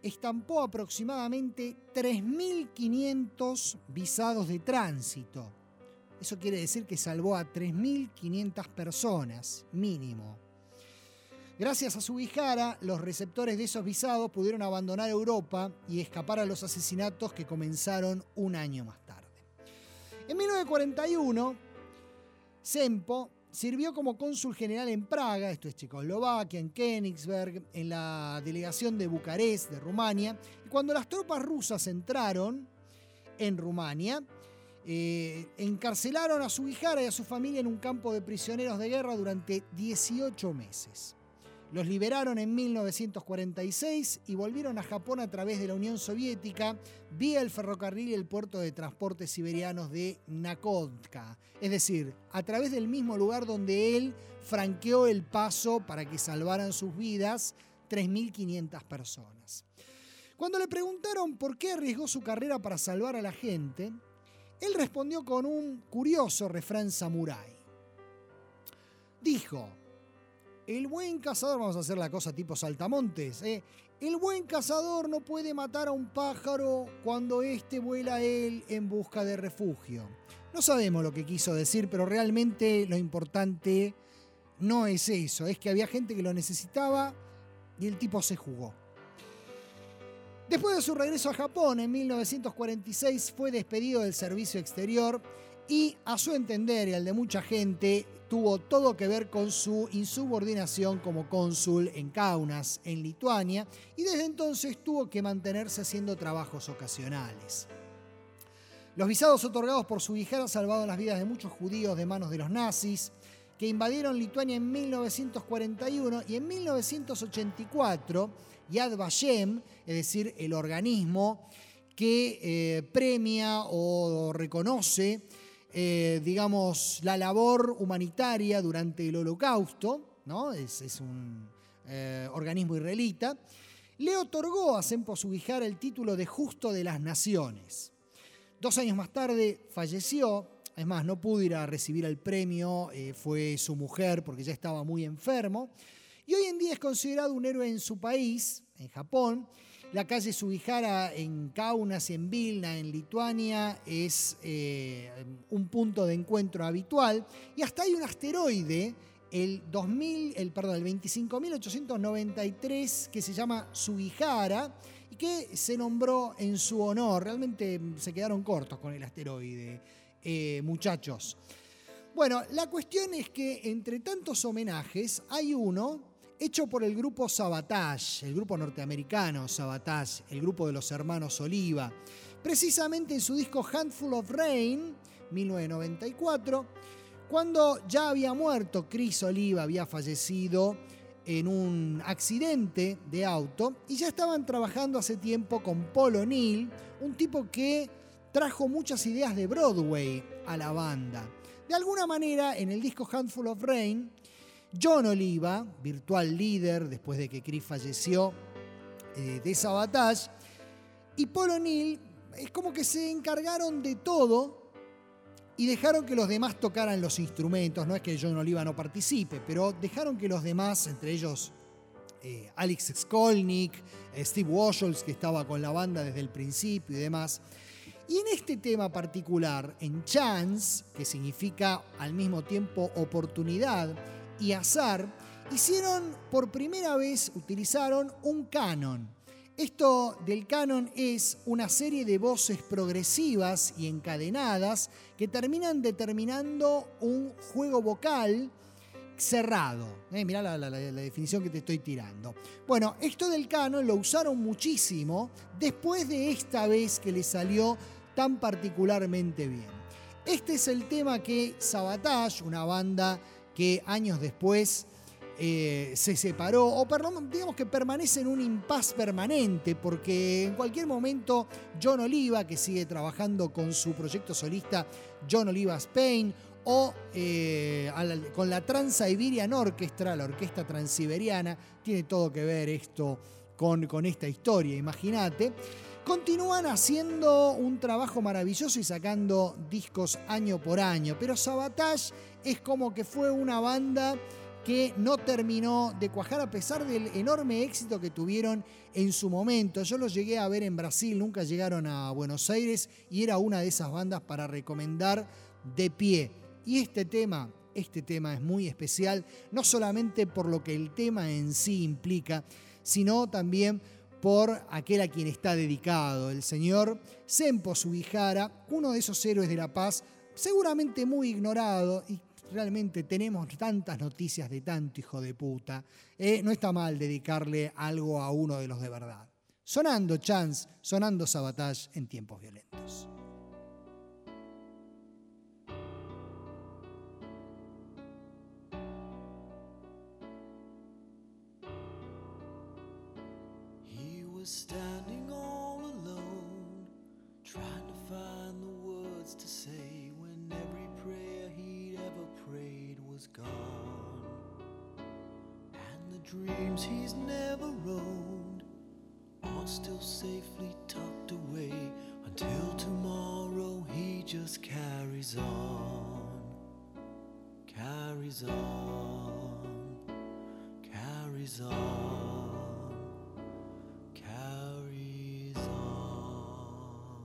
estampó aproximadamente tres mil quinientos visados de tránsito. Eso quiere decir que salvó a tres mil quinientas personas, mínimo. Gracias a Sugihara, los receptores de esos visados pudieron abandonar Europa y escapar a los asesinatos que comenzaron un año más tarde. En mil novecientos cuarenta y uno, Sempo sirvió como cónsul general en Praga, esto es Checoslovaquia, en Königsberg, en la delegación de Bucarest, de Rumania. Y cuando las tropas rusas entraron en Rumania, eh, encarcelaron a Sugihara y a su familia en un campo de prisioneros de guerra durante dieciocho meses. Los liberaron en mil novecientos cuarenta y seis y volvieron a Japón a través de la Unión Soviética vía el ferrocarril y el puerto de transportes siberianos de Nakhodka. Es decir, a través del mismo lugar donde él franqueó el paso para que salvaran sus vidas tres mil quinientas personas. Cuando le preguntaron por qué arriesgó su carrera para salvar a la gente, él respondió con un curioso refrán samurái. Dijo: el buen cazador, vamos a hacer la cosa tipo saltamontes, ¿eh? El buen cazador no puede matar a un pájaro cuando éste vuela a él en busca de refugio. No sabemos lo que quiso decir, pero realmente lo importante no es eso, es que había gente que lo necesitaba y el tipo se jugó. Después de su regreso a Japón en mil novecientos cuarenta y seis fue despedido del servicio exterior y, a su entender y al de mucha gente, tuvo todo que ver con su insubordinación como cónsul en Kaunas, en Lituania, y desde entonces tuvo que mantenerse haciendo trabajos ocasionales. Los visados otorgados por Sugihara salvaron las vidas de muchos judíos de manos de los nazis, que invadieron Lituania en mil novecientos cuarenta y uno, y en mil novecientos ochenta y cuatro Yad Vashem, es decir, el organismo que eh, premia o reconoce Eh, digamos, la labor humanitaria durante el Holocausto, ¿no? Es, es un eh, organismo israelita, le otorgó a Sempo Sugihara el título de Justo de las Naciones. Dos años más tarde falleció, es más, no pudo ir a recibir el premio, eh, fue su mujer porque ya estaba muy enfermo, y hoy en día es considerado un héroe en su país, en Japón. La calle Sugihara en Kaunas y en Vilna, en Lituania, es eh, un punto de encuentro habitual. Y hasta hay un asteroide, el, dos mil, el, perdón, el veinticinco mil ochocientos noventa y tres, que se llama Sugihara y que se nombró en su honor. Realmente se quedaron cortos con el asteroide, eh, muchachos. Bueno, la cuestión es que entre tantos homenajes hay uno hecho por el grupo Savatage, el grupo norteamericano Savatage, el grupo de los hermanos Oliva, precisamente en su disco Handful of Rain, mil novecientos noventa y cuatro, cuando ya había muerto Chris Oliva, había fallecido en un accidente de auto, y ya estaban trabajando hace tiempo con Paul O'Neill, un tipo que trajo muchas ideas de Broadway a la banda. De alguna manera, en el disco Handful of Rain, John Oliva, virtual líder después de que Chris falleció eh, de Savatage, y Paul O'Neill es como que se encargaron de todo y dejaron que los demás tocaran los instrumentos. No es que John Oliva no participe, pero dejaron que los demás, entre ellos eh, Alex Skolnick, eh, Steve Washels, que estaba con la banda desde el principio y demás. Y en este tema particular, en Chance, que significa al mismo tiempo oportunidad y azar, hicieron por primera vez, utilizaron un canon. Esto del canon es una serie de voces progresivas y encadenadas que terminan determinando un juego vocal cerrado. Eh, mirá la, la, la, la definición que te estoy tirando. Bueno, esto del canon lo usaron muchísimo después de esta vez que le salió tan particularmente bien. Este es el tema que Savatage, una banda que años después eh, se separó, o perdón, digamos que permanece en un impasse permanente, porque en cualquier momento John Oliva, que sigue trabajando con su proyecto solista John Oliva Spain, o eh, la, con la Trans-Siberian Orchestra, la orquesta transiberiana, tiene todo que ver esto con, con esta historia, imagínate. Continúan haciendo un trabajo maravilloso y sacando discos año por año, pero Savatage es como que fue una banda que no terminó de cuajar a pesar del enorme éxito que tuvieron en su momento. Yo los llegué a ver en Brasil, nunca llegaron a Buenos Aires y era una de esas bandas para recomendar de pie. Y este tema, este tema es muy especial, no solamente por lo que el tema en sí implica, sino también por aquel a quien está dedicado, el señor Sempo Sugihara, uno de esos héroes de la paz, seguramente muy ignorado, y realmente tenemos tantas noticias de tanto hijo de puta, eh, no está mal dedicarle algo a uno de los de verdad. Sonando Chance, sonando Sabotage en tiempos violentos. Standing all alone, trying to find the words to say when every prayer he'd ever prayed was gone, and the dreams he's never owned are still safely tucked away. Until tomorrow he just carries on, carries on, carries on. Carries on.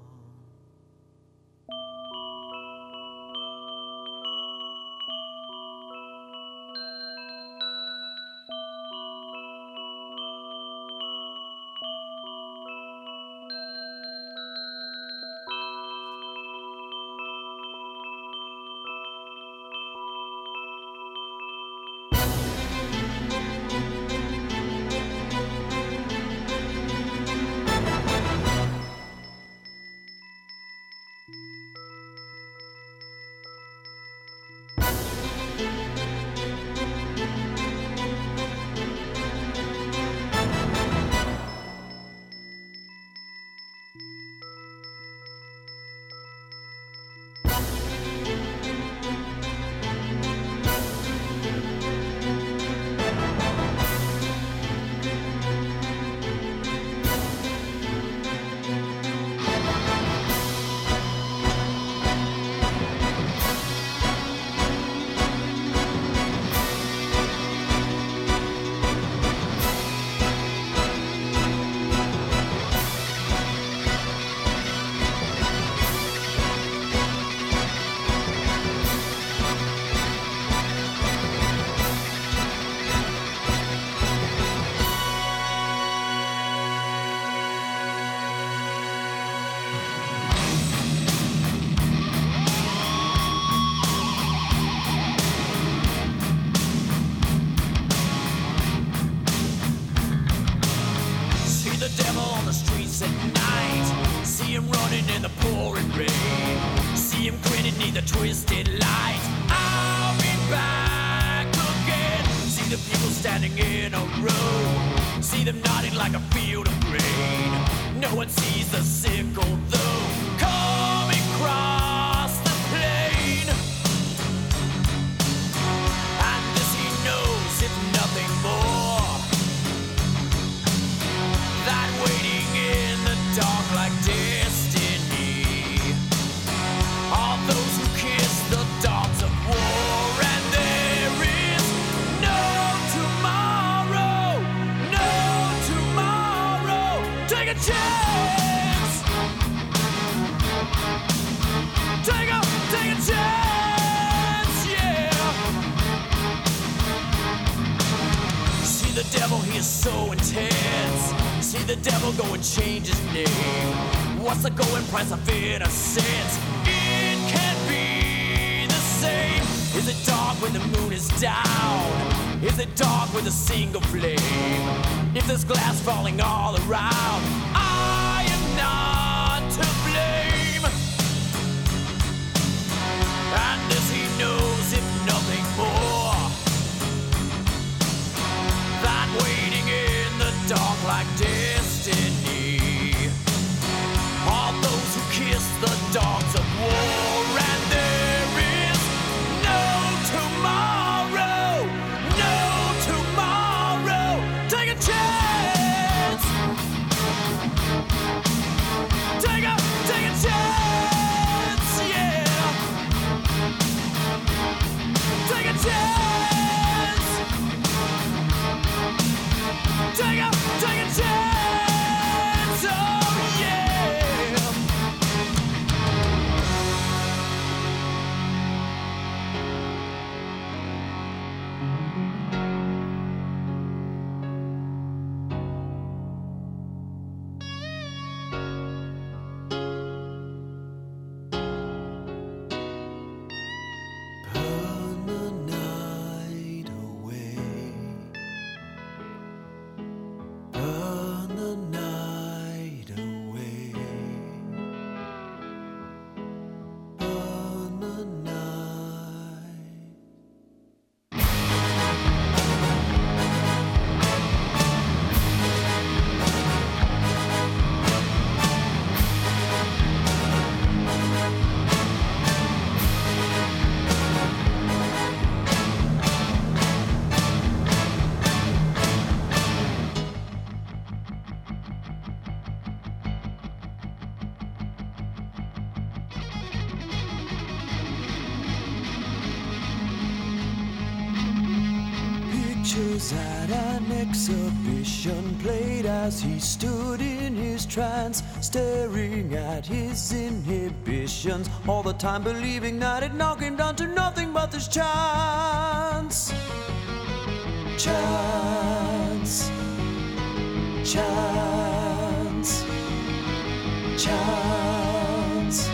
Twisted light, I'll be back again. See the people standing in a row, see them nodding like a field of grain. No one sees the sickle though, coming across the plain. And this he knows, if nothing more, that waiting in the dark like destiny are those who kiss the dogs of war. And there is no tomorrow, no tomorrow. Take a chance, take a, take a chance, yeah. See the devil, he is so intense. See the devil go and change his name. What's the going price of innocence? It can't be the same. Is it dark when the moon is down? Is it dark with a single flame? If there's glass falling all around, I am not to blame. And this he knows, if nothing more, that waiting in the dark like destiny are those who kiss the dogs of war. And there is no tomorrow, no tomorrow. Take a chance, take a, take a chance, yeah. Take a chance. pictures at an exhibition played as he stood in his trance, staring at his inhibitions, all the time believing that it knocked him down to nothing but this chance. Chance. Chance. Chance.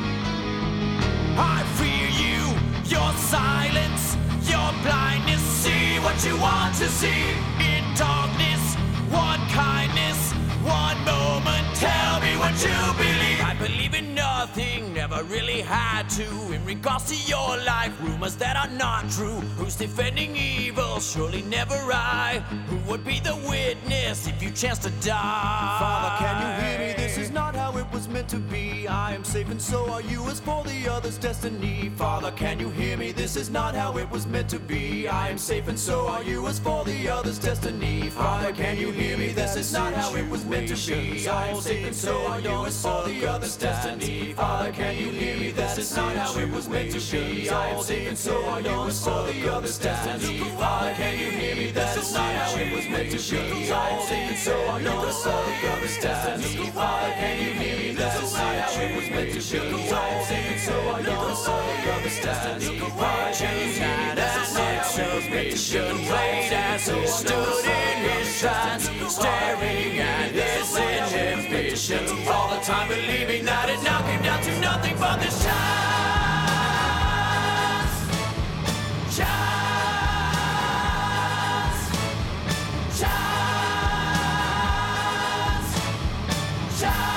I fear you, your silence, your blindness. See what you want to see in darkness. One kindness, one moment. Tell me what you believe. I believe in nothing, never really had to. In regards to your life, rumors that are not true. Who's defending evil? Surely never I. Who would be the witness if you chance to die? Father, can you hear me? This is not how it was meant to be. I am safe and so are you, as for the other's destiny. Father, can you hear me? This is not how it was meant to be. I am safe and so are you, as for the other's destiny. Father, can you hear me? This is not how it was meant to be. I am safe and so are you, as for the other's destiny. Father, can you hear me? This is not how it was meant to be. I am safe and so are you, as for the other's destiny. Father, can you hear me? This is not how it was meant to be. I am safe and so are you, as for the other's destiny. Father, can you hear me? This is not how it was meant to be. I am safe and so are you, as for the other's destiny. Father, can you hear me? This is not how it was meant to be. Played as he stood in his trance, staring at his inhibitions, all the time believing that it now came down to nothing but this chance. Chance. Chance. Chance.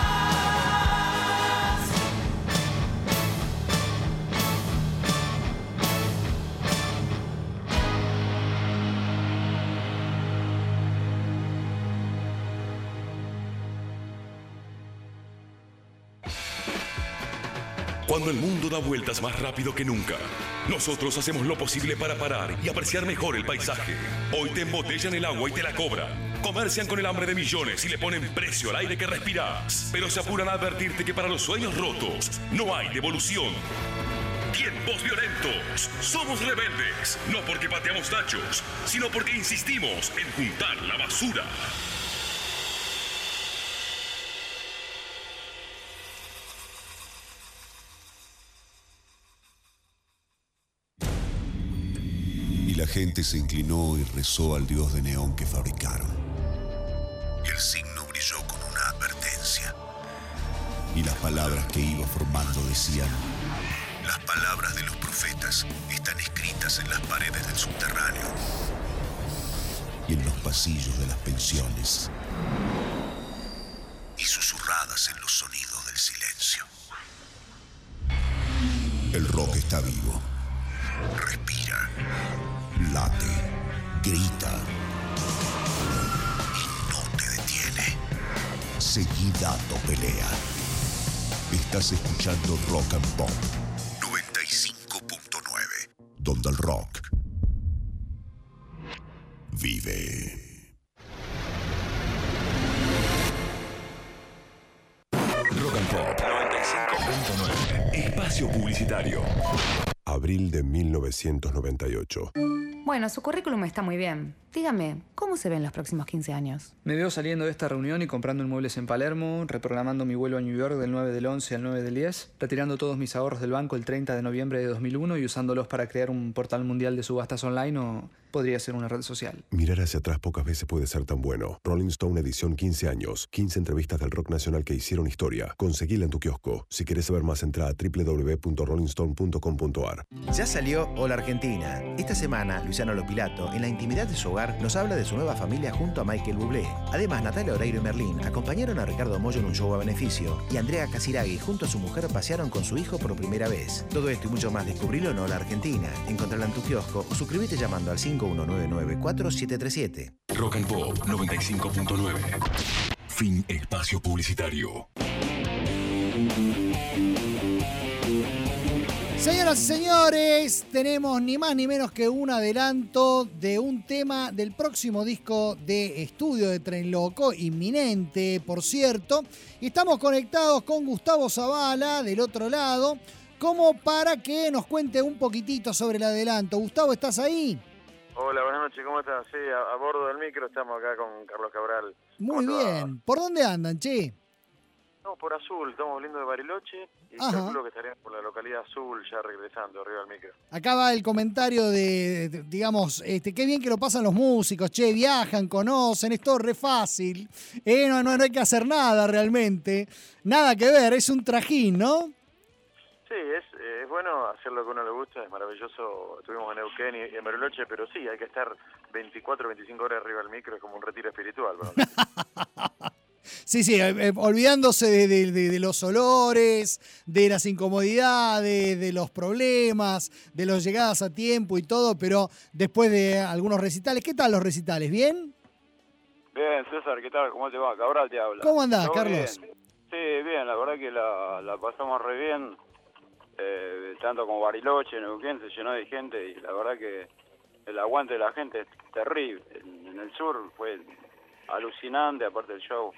Cuando el mundo da vueltas más rápido que nunca, nosotros hacemos lo posible para parar y apreciar mejor el paisaje. Hoy te embotellan el agua y te la cobran. Comercian con el hambre de millones y le ponen precio al aire que respiras. Pero se apuran a advertirte que para los sueños rotos no hay devolución. Tiempos violentos. Somos rebeldes. No porque pateamos tachos, sino porque insistimos en juntar la basura. La gente se inclinó y rezó al dios de neón que fabricaron. El signo brilló con una advertencia. Y las palabras que iba formando decían: las palabras de los profetas están escritas en las paredes del subterráneo y en los pasillos de las pensiones y susurradas en los sonidos del silencio. El rock está vivo. Respira. Late, grita y no te detiene. Seguí dando pelea. Estás escuchando Rock and Pop noventa y cinco punto nueve, donde el rock vive. Rock and Pop noventa y cinco punto nueve. Espacio publicitario. Abril de mil novecientos noventa y ocho. Bueno, su currículum está muy bien. Dígame, ¿cómo se ven los próximos quince años? Me veo saliendo de esta reunión y comprando inmuebles en Palermo, reprogramando mi vuelo a New York del nueve del once al nueve del diez, retirando todos mis ahorros del banco el treinta de noviembre de dos mil uno y usándolos para crear un portal mundial de subastas online, o podría ser una red social. Mirar hacia atrás pocas veces puede ser tan bueno. Rolling Stone edición quince años. quince entrevistas del rock nacional que hicieron historia. Conseguila en tu kiosco. Si querés saber más, entra a doble u doble u doble u punto rolling stone punto com punto a r. Ya salió Hola Argentina. Esta semana, Luciano Lopilato, en la intimidad de su hogar, nos habla de su nueva familia junto a Michael Bublé. Además, Natalia Oreiro y Merlín acompañaron a Ricardo Mollo en un show a beneficio y Andrea Casiraghi junto a su mujer pasearon con su hijo por primera vez. Todo esto y mucho más descubrilo en Hola Argentina. Encontrala en tu kiosco o suscríbete llamando al cinco uno nueve nueve cuatro siete tres siete. Rock and Pop noventa y cinco punto nueve. Fin espacio publicitario. Señoras y señores, tenemos ni más ni menos que un adelanto de un tema del próximo disco de estudio de Tren Loco, inminente, por cierto. Y estamos conectados con Gustavo Zavala, del otro lado, como para que nos cuente un poquitito sobre el adelanto. Gustavo, ¿estás ahí? Hola, buenas noches, ¿cómo estás? Sí, a, a bordo del micro estamos acá con Carlos Cabral. Muy bien. ¿Por dónde andan, che? Estamos por Azul, estamos volviendo de Bariloche y Ajá. calculo que estaríamos por la localidad Azul ya regresando arriba del micro. Acá va el comentario de, de- digamos, este, qué bien que lo pasan los músicos, che, viajan, conocen, es todo re fácil. Eh, no, no, no hay que hacer nada realmente. Nada que ver, es un trajín, ¿no? Sí, es, eh, es bueno hacer lo que a uno le gusta, es maravilloso. Estuvimos en Neuquén y, y en Bariloche, pero sí, hay que estar veinticuatro, veinticinco horas arriba del micro, es como un retiro espiritual. ¿No? Sí, sí, eh, eh, olvidándose de, de- de- de los olores, de las incomodidades, de los problemas, de las llegadas a tiempo y todo, pero después de algunos recitales. ¿Qué tal los recitales? ¿Bien? Bien, César, ¿qué tal? ¿Cómo te va? Cabral te habla. ¿Cómo andás, ¿Todo Carlos? bien? Sí, bien, la verdad que la, la pasamos re bien. Eh, tanto como Bariloche, Neuquén, se llenó de gente y la verdad que el aguante de la gente es terrible. En, en el sur fue alucinante, aparte del show.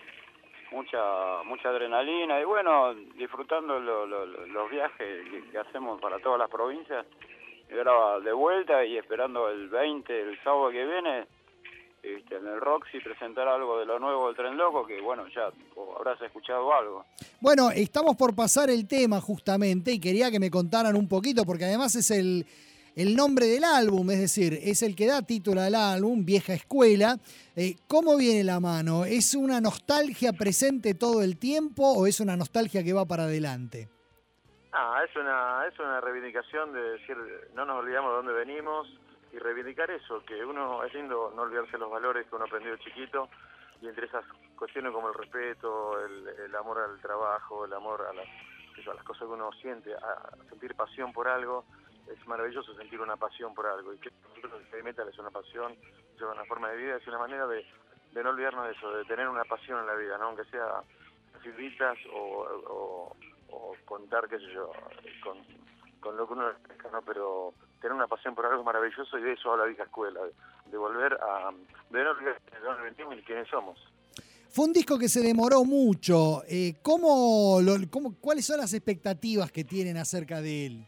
Mucha mucha adrenalina y bueno, disfrutando lo- lo- lo- los viajes que, que hacemos para todas las provincias. Y ahora de vuelta y esperando el veinte, el sábado que viene, este, en el Roxy presentar algo de lo nuevo del Tren Loco, que bueno, ya vos habrás escuchado algo. Bueno, estamos por pasar el tema justamente y quería que me contaran un poquito, porque además es el, el nombre del álbum, es decir, es el que da título al álbum, Vieja Escuela. Eh, ¿Cómo viene la mano? ¿Es una nostalgia presente todo el tiempo o es una nostalgia que va para adelante? Ah, es una, es una reivindicación de decir, no nos olvidamos de dónde venimos y reivindicar eso, que uno, es lindo no olvidarse los valores que uno aprendió de chiquito y entre esas cuestiones como el respeto, el, el amor al trabajo, el amor a las, eso, a las cosas que uno siente, a sentir pasión por algo, es maravilloso sentir una pasión por algo y que el heavy metal es una pasión, es una forma de vida, es una manera de, de no olvidarnos de eso, de tener una pasión en la vida, ¿no? Aunque sea figuritas o, o, o contar, qué sé yo, con, con lo que uno pesca, ¿no? Pero tener una pasión por algo es maravilloso y de eso habla Vieja Escuela, de, de volver a, de no olvidar de dónde venimos y quiénes somos. Fue un disco que se demoró mucho. Eh, ¿cómo, lo, cómo, ¿Cuáles son las expectativas que tienen acerca de él?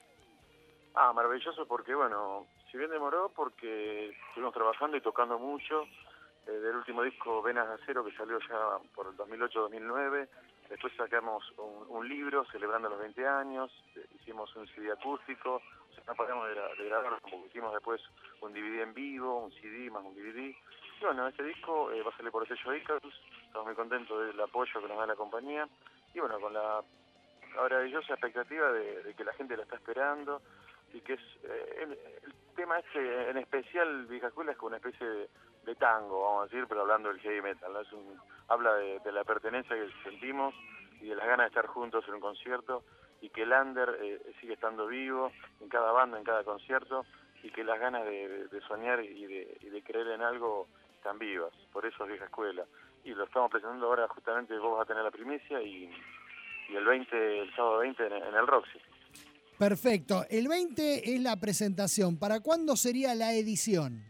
Ah, maravilloso porque, bueno, si bien demoró, porque estuvimos trabajando y tocando mucho, eh, del último disco Venas de Acero, que salió ya por el dos mil ocho dos mil nueve, después sacamos un, un libro celebrando los veinte años, eh, hicimos un C D acústico, o sea, no paramos de, gra- de grabar, como hicimos después un D V D en vivo, un C D más un D V D, y bueno, este disco eh, va a salir por el sello Icarus, estamos muy contentos del apoyo que nos da la compañía, y bueno, con la maravillosa expectativa de, de que la gente lo está esperando, y que es eh, el, el tema este en especial Vieja Escuela es como una especie de, de tango, vamos a decir, pero hablando del heavy metal, ¿no? Es un, habla de, de la pertenencia que sentimos y de las ganas de estar juntos en un concierto y que el under eh, sigue estando vivo en cada banda, en cada concierto y que las ganas de, de, de soñar y de, y de creer en algo están vivas, por eso es Vieja Escuela y lo estamos presentando ahora, justamente vos vas a tener la primicia y, y el veinte, el sábado veinte en, en el Roxy. Perfecto. El veinte es la presentación. ¿Para cuándo sería la edición?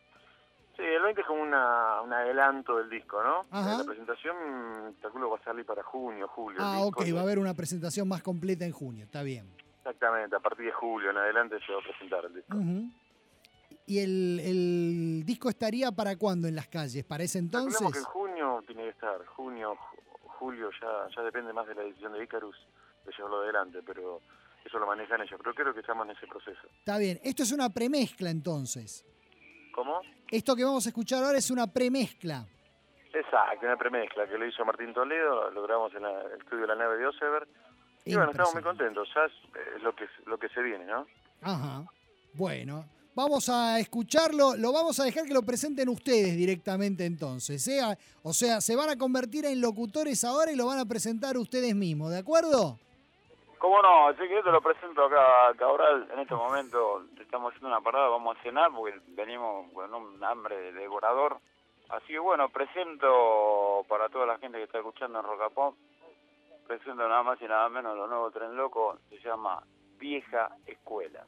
Sí, el veinte es como una, un adelanto del disco, ¿no? Ajá. La presentación, calculo, va a salir para junio, julio. Ah, el ok, disco. va a haber una presentación más completa en junio. Está bien. Exactamente, a partir de julio en adelante se va a presentar el disco. Ujú. ¿Y el, el disco estaría para cuándo en las calles? ¿Para ese entonces? Calculamos que en junio tiene que estar, junio, ju- julio, ya ya depende más de la edición de Icarus, de llevarlo adelante, pero eso lo manejan ellos, pero creo que estamos en ese proceso. Está bien. Esto es una premezcla entonces. ¿Cómo? Esto que vamos a escuchar ahora es una premezcla. Exacto, una premezcla que lo hizo Martín Toledo, lo grabamos en la- el estudio de la nave de Osever, y bueno, estamos muy contentos, ya es, es lo que lo que se viene, ¿no? Ajá. Bueno, vamos a escucharlo, lo vamos a dejar que lo presenten ustedes directamente entonces. ¿eh? O sea, se van a convertir en locutores ahora y lo van a presentar ustedes mismos, ¿de acuerdo? ¿Cómo no? Así que yo te lo presento acá, Cabral. En este momento estamos haciendo una parada, vamos a cenar porque venimos con un hambre devorador. Así que bueno, presento para toda la gente que está escuchando en Rock and Pop, presento nada más y nada menos lo nuevo Tren Loco, se llama Vieja Escuela.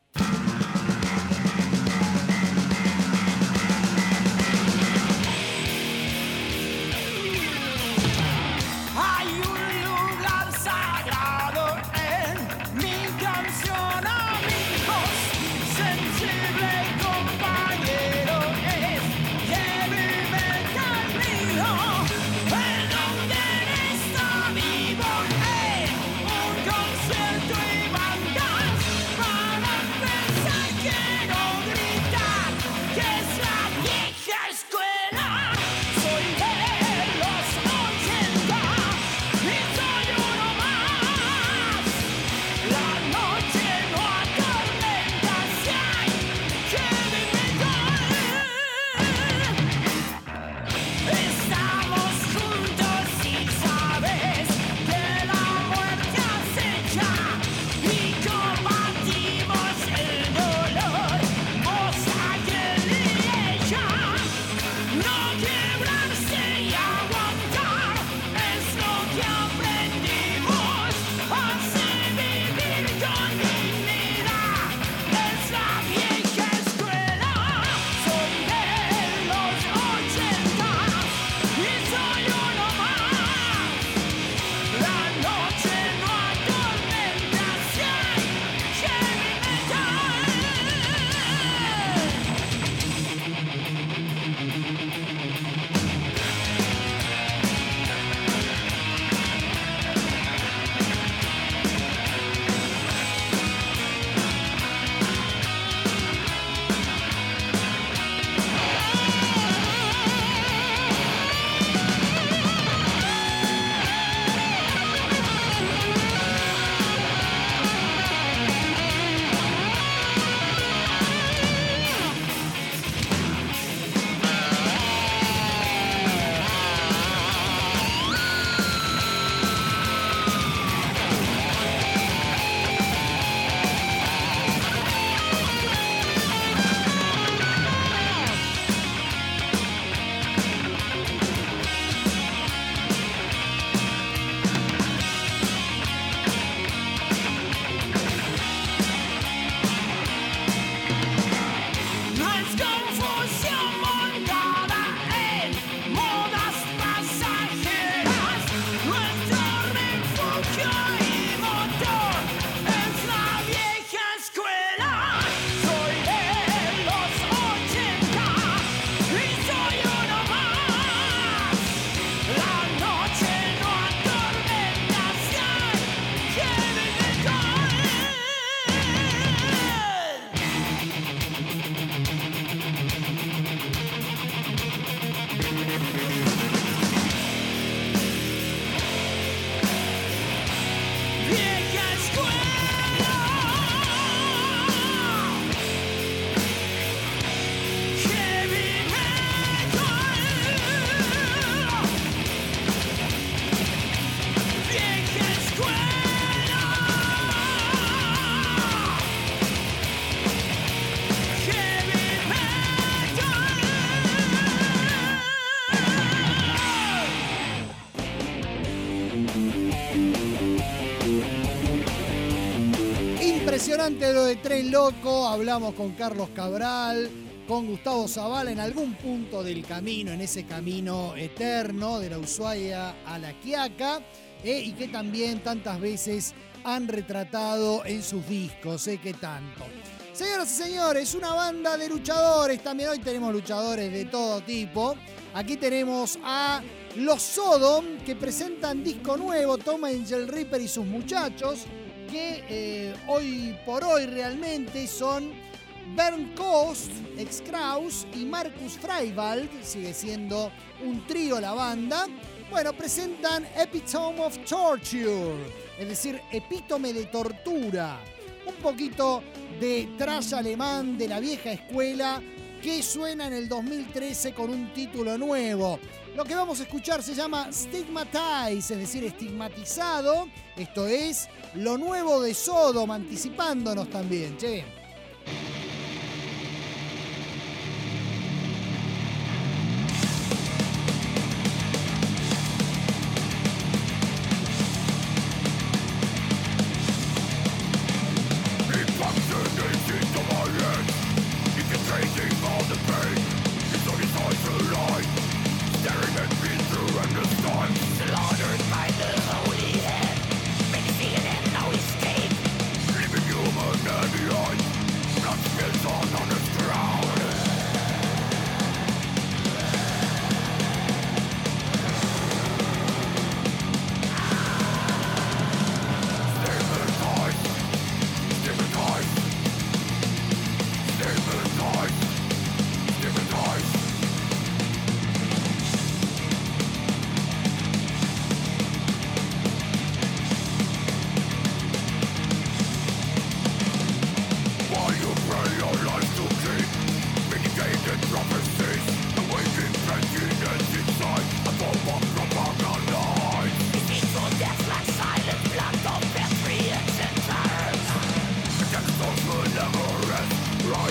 Hay un lugar sagrado en mi canción, amigos, sensible con compañero es heavy metal mío. El donde está vivo es un concierto y bandas. Para empezar quiero gritar que es la vieja escuela. Soy de los ochenta y soy uno más. La noche no atormenta si hay heavy metal. Estamos juntos y sabes que la muerte acecha y combatimos el dolor. Vos, aquel y ella. No quebrarse y aguantar es lo que aprendimos. Hace vivir con dignidad es la vieja escuela. Soy de los ochenta y soy uno más. La noche no atormenta si hay heavy metal. No es confusión montada en modas pasajeras. Nuestro refugio y motor es la vieja escuela. Soy de los ochenta y soy uno más. La noche no atormenta si hay heavy metal. Vieja escuela. Heavy metal. Vieja escuela. Heavy Impresionante lo de Tren Loco. Hablamos con Carlos Cabral, con Gustavo Zavala en algún punto del camino, en ese camino eterno de la Ushuaia a la Quiaca, eh, y que también tantas veces han retratado en sus discos, eh, que tanto. Señoras y señores, una banda de luchadores, también hoy tenemos luchadores de todo tipo. Aquí tenemos a los Sodom, que presentan disco nuevo, Tom Angel Reaper y sus muchachos, que eh, hoy por hoy realmente son Bernd Kost, ex Kraus, y Markus Freiwald, sigue siendo un trío la banda. Bueno, presentan Epitome of Torture, es decir, epítome de tortura. Un poquito de thrash alemán de la vieja escuela que suena en el dos mil trece con un título nuevo. Lo que vamos a escuchar se llama Stigmatize, es decir, estigmatizado. Esto es lo nuevo de Sodom, anticipándonos también, che. Living human and the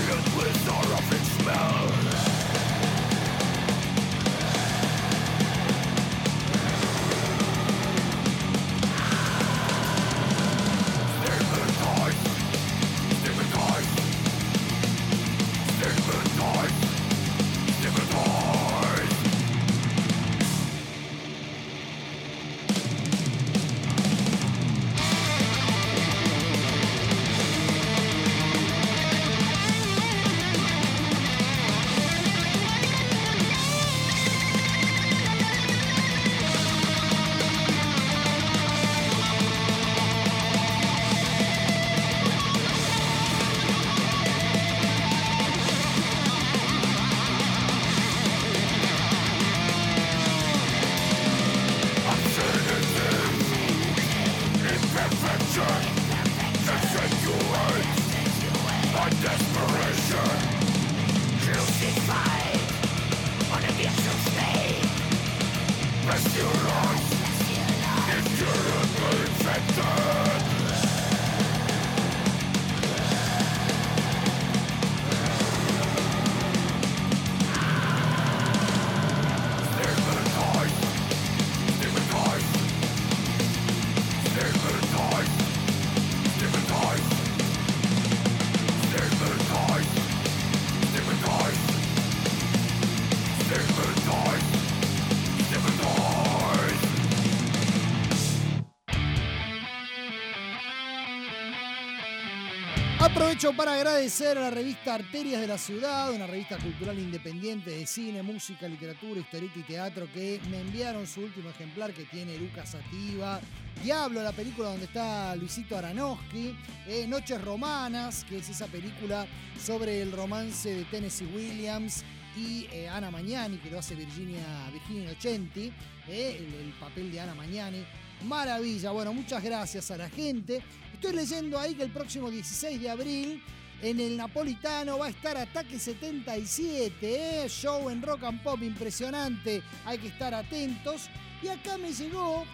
Aprovecho para agradecer a la revista Arterias de la Ciudad, una revista cultural independiente de cine, música, literatura, historieta y teatro, que me enviaron su último ejemplar, que tiene Lucas Sativa, Diablo, la película donde está Luisito Aronofsky, eh, Noches Romanas, que es esa película sobre el romance de Tennessee Williams y eh, Ana Magnani, que lo hace Virginia, Virginia Innocenti, eh, el, el papel de Ana Magnani. Maravilla, bueno, muchas gracias a la gente. Estoy leyendo ahí que el próximo dieciséis de abril en el Napolitano va a estar Ataque setenta y siete, ¿eh? Show en Rock and Pop impresionante, hay que estar atentos. Y acá me llegó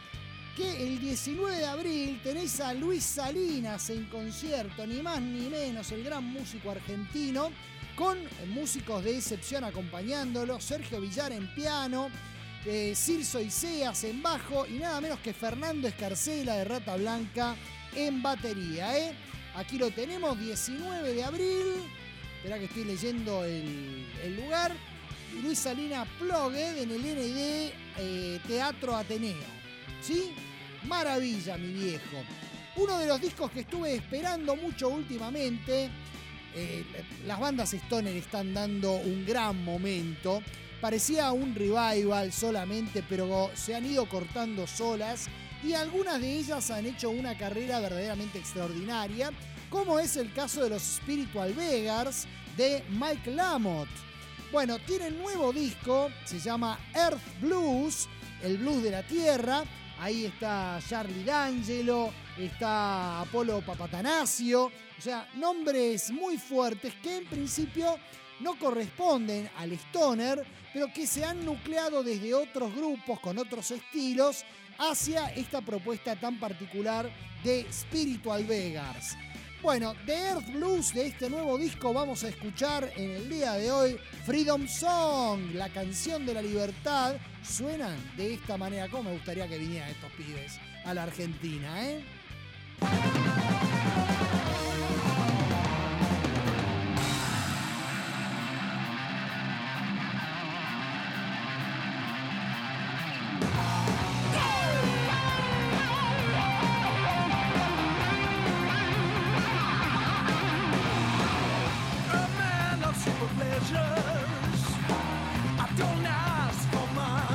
que el diecinueve de abril tenés a Luis Salinas en concierto, ni más ni menos, el gran músico argentino, con músicos de excepción acompañándolo, Sergio Villar en piano, Eh, Cirso Iseas en bajo y nada menos que Fernando Escarcela de Rata Blanca en batería, ¿eh? Aquí lo tenemos, diecinueve de abril. Esperá que estoy leyendo el, el lugar. Luis Salinas Plogued en el N D eh, Teatro Ateneo. ¿Sí? Maravilla, mi viejo. Uno de los discos que estuve esperando mucho últimamente. Eh, las bandas stoner están dando un gran momento. Parecía un revival solamente, pero se han ido cortando solas y algunas de ellas han hecho una carrera verdaderamente extraordinaria, como es el caso de los Spiritual Beggars de Mike Lamott. Bueno, tienen nuevo disco, se llama Earth Blues, el blues de la tierra. Ahí está Charlie D'Angelo, está Apolo Papatanasio, o sea, nombres muy fuertes que en principio no corresponden al stoner, pero que se han nucleado desde otros grupos con otros estilos hacia esta propuesta tan particular de Spiritual Beggars. Bueno, de Earth Blues, de este nuevo disco, vamos a escuchar en el día de hoy Freedom Song, la canción de la libertad. Suenan de esta manera. Como me gustaría que vinieran estos pibes a la Argentina, ¿eh?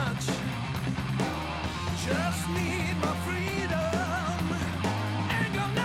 Just need my freedom, ain't got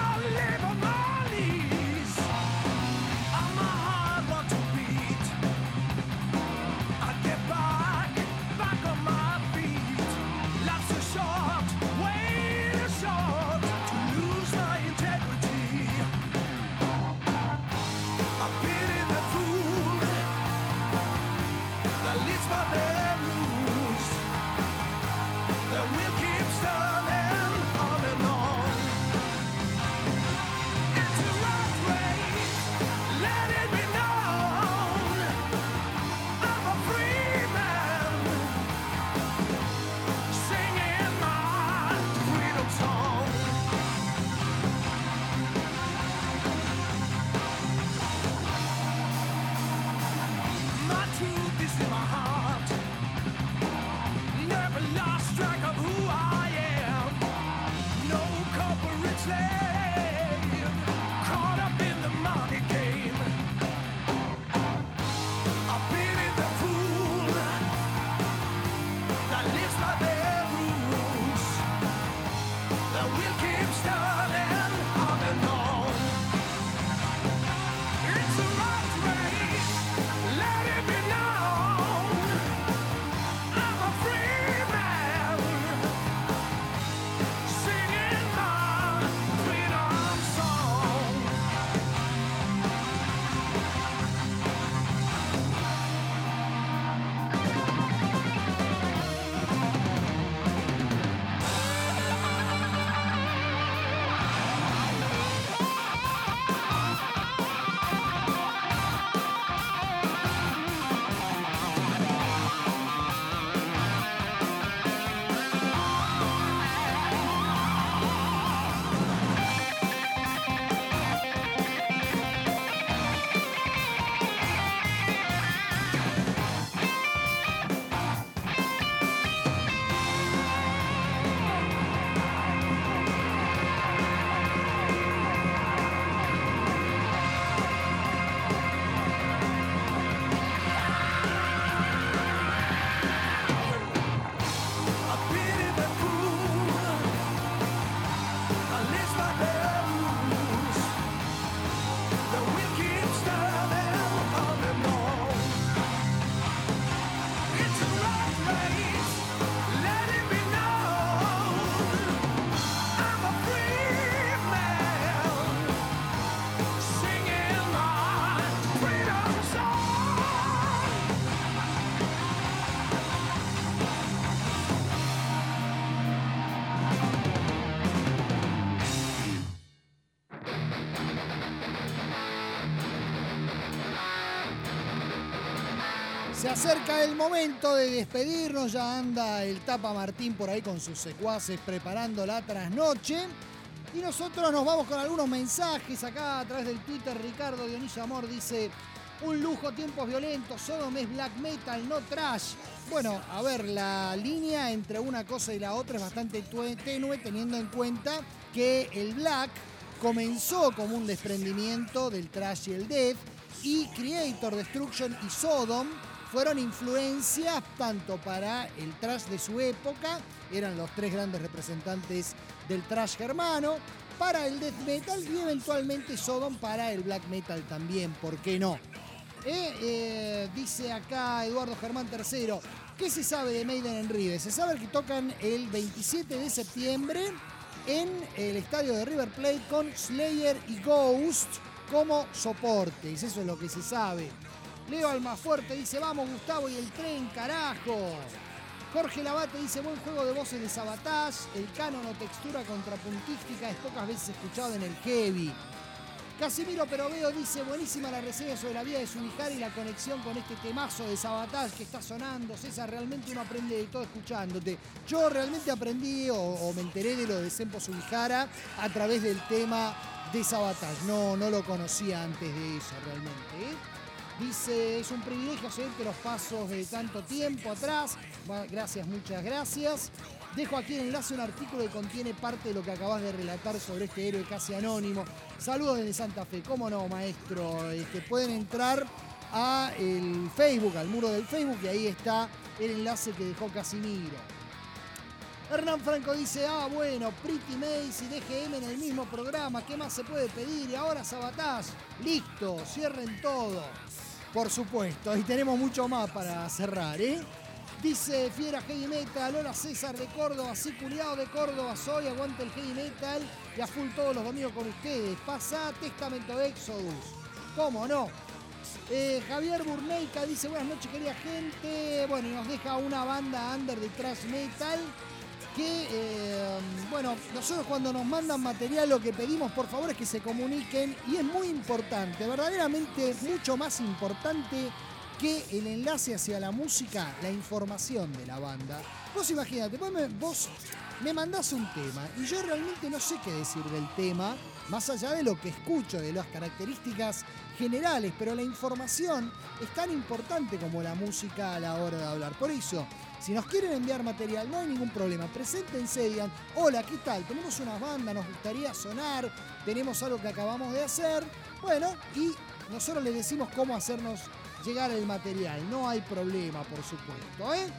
Se acerca el momento de despedirnos, ya anda el Tapa Martín por ahí con sus secuaces preparando la trasnoche. Y nosotros nos vamos con algunos mensajes acá a través del Twitter. Ricardo Dionisio Amor dice: un lujo, tiempos violentos, Sodom es black metal, no trash. Bueno, a ver, la línea entre una cosa y la otra es bastante tenue, teniendo en cuenta que el black comenzó como un desprendimiento del trash y el death, y Creator, Destruction y Sodom fueron influencias tanto para el thrash de su época, eran los tres grandes representantes del thrash germano, para el death metal y eventualmente Sodom para el black metal también, ¿por qué no? Eh, eh, dice acá Eduardo Germán tercero, ¿qué se sabe de Maiden en River? Se sabe que tocan el veintisiete de septiembre en el estadio de River Plate con Slayer y Ghost como soportes, eso es lo que se sabe. Leo Almafuerte dice: vamos Gustavo y el tren, carajo. Jorge Labate dice: buen juego de voces de Sabotage, el canon o textura contrapuntística es pocas veces escuchado en el heavy. Casimiro Peroveo dice: buenísima la reseña sobre la vida de Subihara y la conexión con este temazo de Sabotage que está sonando. César, realmente uno aprende de todo escuchándote. Yo realmente aprendí o, o me enteré de lo de Sempo Subihara a través del tema de Sabotage. No, no lo conocía antes de eso realmente, ¿eh? Dice: es un privilegio seguirte los pasos de tanto tiempo atrás. Gracias, muchas gracias. Dejo aquí en enlace un artículo que contiene parte de lo que acabas de relatar sobre este héroe casi anónimo. Saludos desde Santa Fe. ¿Cómo no, maestro? Este, pueden entrar a el Facebook, al muro del Facebook, y ahí está el enlace que dejó Casimiro. Hernán Franco dice: ah, bueno, Pretty Maze y D G M en el mismo programa. ¿Qué más se puede pedir? Y ahora Sabotage. Listo, cierren todo. Por supuesto, y tenemos mucho más para cerrar, ¿eh? Dice Fiera Heavy Metal: hola César de Córdoba, sí, culiado de Córdoba soy, aguante el Heavy Metal y a full todos los domingos con ustedes. Pasa Testamento Exodus. ¿Cómo no? Eh, Javier Burneica dice: buenas noches, querida gente. Bueno, y nos deja una banda under de thrash metal que, eh, bueno, nosotros cuando nos mandan material lo que pedimos por favor es que se comuniquen, y es muy importante, verdaderamente mucho más importante que el enlace hacia la música, la información de la banda. Vos imagínate, vos me, vos me mandás un tema y yo realmente no sé qué decir del tema, más allá de lo que escucho, de las características generales, pero la información es tan importante como la música a la hora de hablar. Por eso, si nos quieren enviar material, no hay ningún problema. Preséntense, digan: hola, ¿qué tal? Tenemos una banda, nos gustaría sonar, tenemos algo que acabamos de hacer. Bueno, y nosotros les decimos cómo hacernos llegar el material. No hay problema, por supuesto, ¿eh?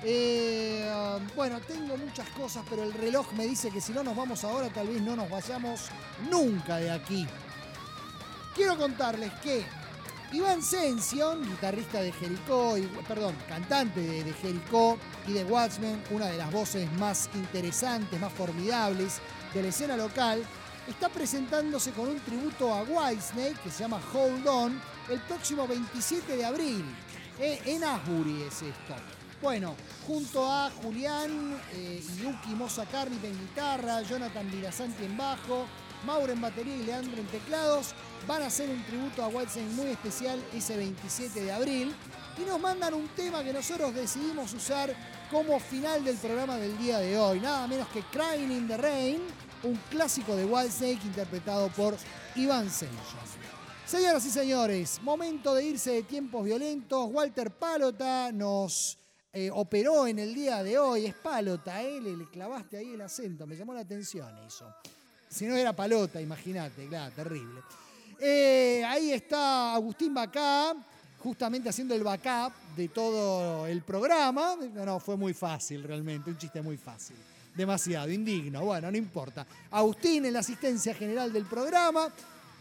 Eh, bueno, tengo muchas cosas, pero el reloj me dice que si no nos vamos ahora, tal vez no nos vayamos nunca de aquí. Quiero contarles que Iván Sension, guitarrista de Jericó, y, perdón, cantante de, de Jericó y de Watchmen, una de las voces más interesantes, más formidables de la escena local, está presentándose con un tributo a Whitesnake que se llama Hold On el próximo veintisiete de abril. Eh, en Asbury es esto. Bueno, junto a Julián eh, y Yuki Moza Carnip en guitarra, Jonathan Vilasanti en bajo, Mauro en batería y Leandro en teclados, van a hacer un tributo a Whitesnake muy especial ese veintisiete de abril, y nos mandan un tema que nosotros decidimos usar como final del programa del día de hoy, nada menos que Crying in the Rain, un clásico de Whitesnake interpretado por Iván Sension. Señoras y señores, momento de irse de tiempos violentos. Walter Palota nos eh, operó en el día de hoy. Es Palota, ¿eh? Le, le clavaste ahí el acento, me llamó la atención eso. Si no era Palota, imagínate, claro, terrible. Eh, ahí está Agustín Bacá, justamente haciendo el backup de todo el programa. No, no, fue muy fácil realmente, un chiste muy fácil. Demasiado, indigno, bueno, no importa. Agustín en la asistencia general del programa.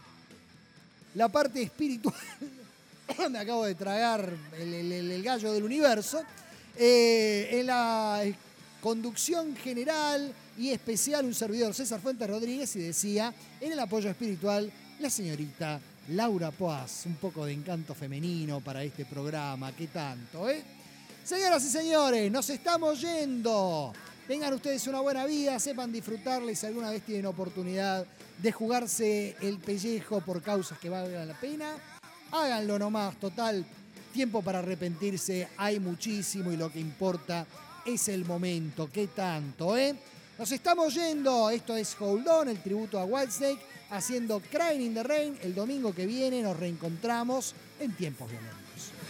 La parte espiritual, me acabo de tragar el, el, el gallo del universo. Eh, en la conducción general y especial, un servidor, César Fuentes Rodríguez, y decía, en el apoyo espiritual, la señorita Laura Poaz. Un poco de encanto femenino para este programa, ¿qué tanto, eh? Señoras y señores, nos estamos yendo. Tengan ustedes una buena vida, sepan disfrutarla, y si alguna vez tienen oportunidad de jugarse el pellejo por causas que valgan la pena, háganlo nomás, total. tiempo para arrepentirse hay muchísimo y lo que importa es el momento. ¿Qué tanto, eh? Nos estamos yendo. Esto es Hold On, el tributo a Whitesnake, haciendo Crying in the Rain. El domingo que viene nos reencontramos en Tiempos Violentos.